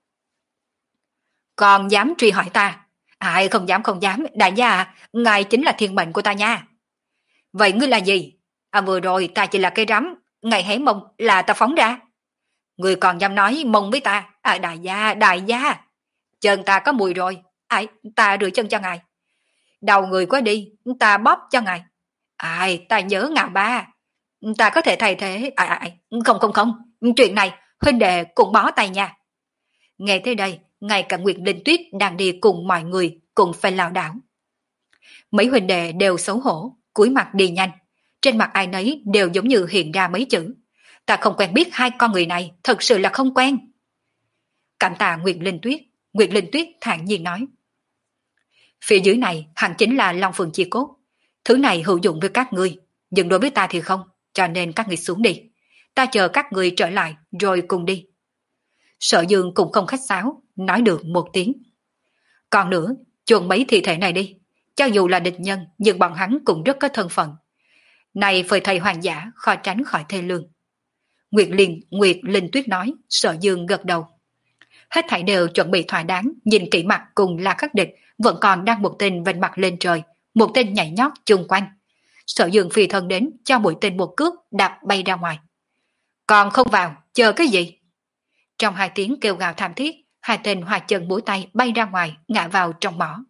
Speaker 1: Còn dám truy hỏi ta? Ai không dám không dám, đại gia à, ngài chính là thiên mệnh của ta nha. Vậy ngươi là gì? À vừa rồi ta chỉ là cây rắm, ngài hé mông là ta phóng ra. Ngươi còn dám nói mông với ta? À đại gia, đại gia. Chân ta có mùi rồi, ai, ta rửa chân cho ngài. Đầu người quá đi, ta bóp cho ngài. Ai, ta nhớ ngạo ba. Ta có thể thay thế, ai, ai, không không không, chuyện này huynh đệ cũng bó tay nha. Nghe tới đây, ngay cả Nguyệt Linh Tuyết đang đi cùng mọi người cũng phải lảo đảo. Mấy huynh đệ đều xấu hổ, cúi mặt đi nhanh. Trên mặt ai nấy đều giống như hiện ra mấy chữ. Ta không quen biết hai con người này, thật sự là không quen. Cảm tạ Nguyệt Linh Tuyết, Nguyệt Linh Tuyết thản nhiên nói. Phía dưới này hẳn chính là Long Phượng Chi Cốt. Thứ này hữu dụng với các ngươi, nhưng đối với ta thì không, cho nên các ngươi xuống đi. Ta chờ các ngươi trở lại rồi cùng đi. Sở Dương cũng không khách sáo, nói được một tiếng. Còn nữa, chuồn mấy thi thể này đi. Cho dù là địch nhân, nhưng bọn hắn cũng rất có thân phận. Này phơi thầy hoàng giả, khó tránh khỏi thê lương. Nguyệt Linh, Nguyệt Linh Tuyết nói, Sở Dương gật đầu. Hết thảy đều chuẩn bị thỏa đáng, nhìn Kỷ Mặc cùng là các địch, vẫn còn đang một tên vênh mặt lên trời, một tên nhảy nhót chung quanh. Sở Dương phi thân đến, cho mỗi tên một cước đạp bay ra ngoài. Còn không vào, chờ cái gì? Trong hai tiếng kêu gào thảm thiết, hai tên hòa chân múa tay bay ra ngoài, ngã vào trong mỏ.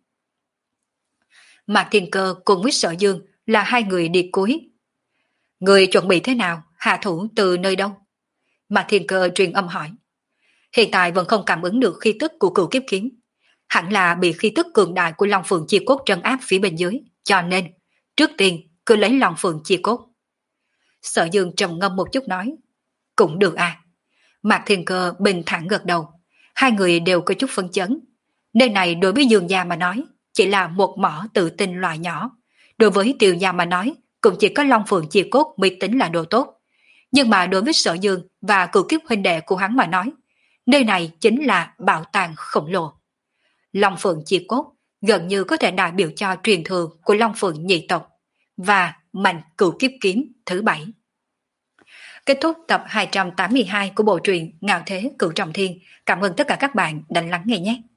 Speaker 1: Mạc Thiên Cơ cùng với Sở Dương là hai người đi cuối. Người chuẩn bị thế nào, hạ thủ từ nơi đâu? Mạc Thiên Cơ truyền âm hỏi. Hiện tại vẫn không cảm ứng được khí tức của cửu kiếp kiếm. Hẳn là bị khí tức cường đại của Long Phượng Chi Cốt trấn áp phía bên dưới, cho nên trước tiên cứ lấy Long Phượng Chi Cốt. Sở Dương trầm ngâm một chút nói. Cũng được à. Mạc Thiên Cơ bình thản gật đầu. Hai người đều có chút phân chấn. Nơi này đối với Dương gia mà nói, chỉ là một mỏ tự tin loại nhỏ. Đối với Tiêu gia mà nói, cũng chỉ có Long Phượng Chi Cốt mới tính là đồ tốt. Nhưng mà đối với Sở Dương và cửu kiếp huynh đệ của hắn mà nói, nơi này chính là bảo tàng khổng lồ. Long Phượng Chi Cốt gần như có thể đại biểu cho truyền thừa của Long Phượng nhị tộc và mạnh cửu kiếp kiếm thứ bảy. Kết thúc tập hai trăm tám mươi hai của bộ truyện Ngạo Thế Cửu Trọng Thiên. Cảm ơn tất cả các bạn đã lắng nghe nhé.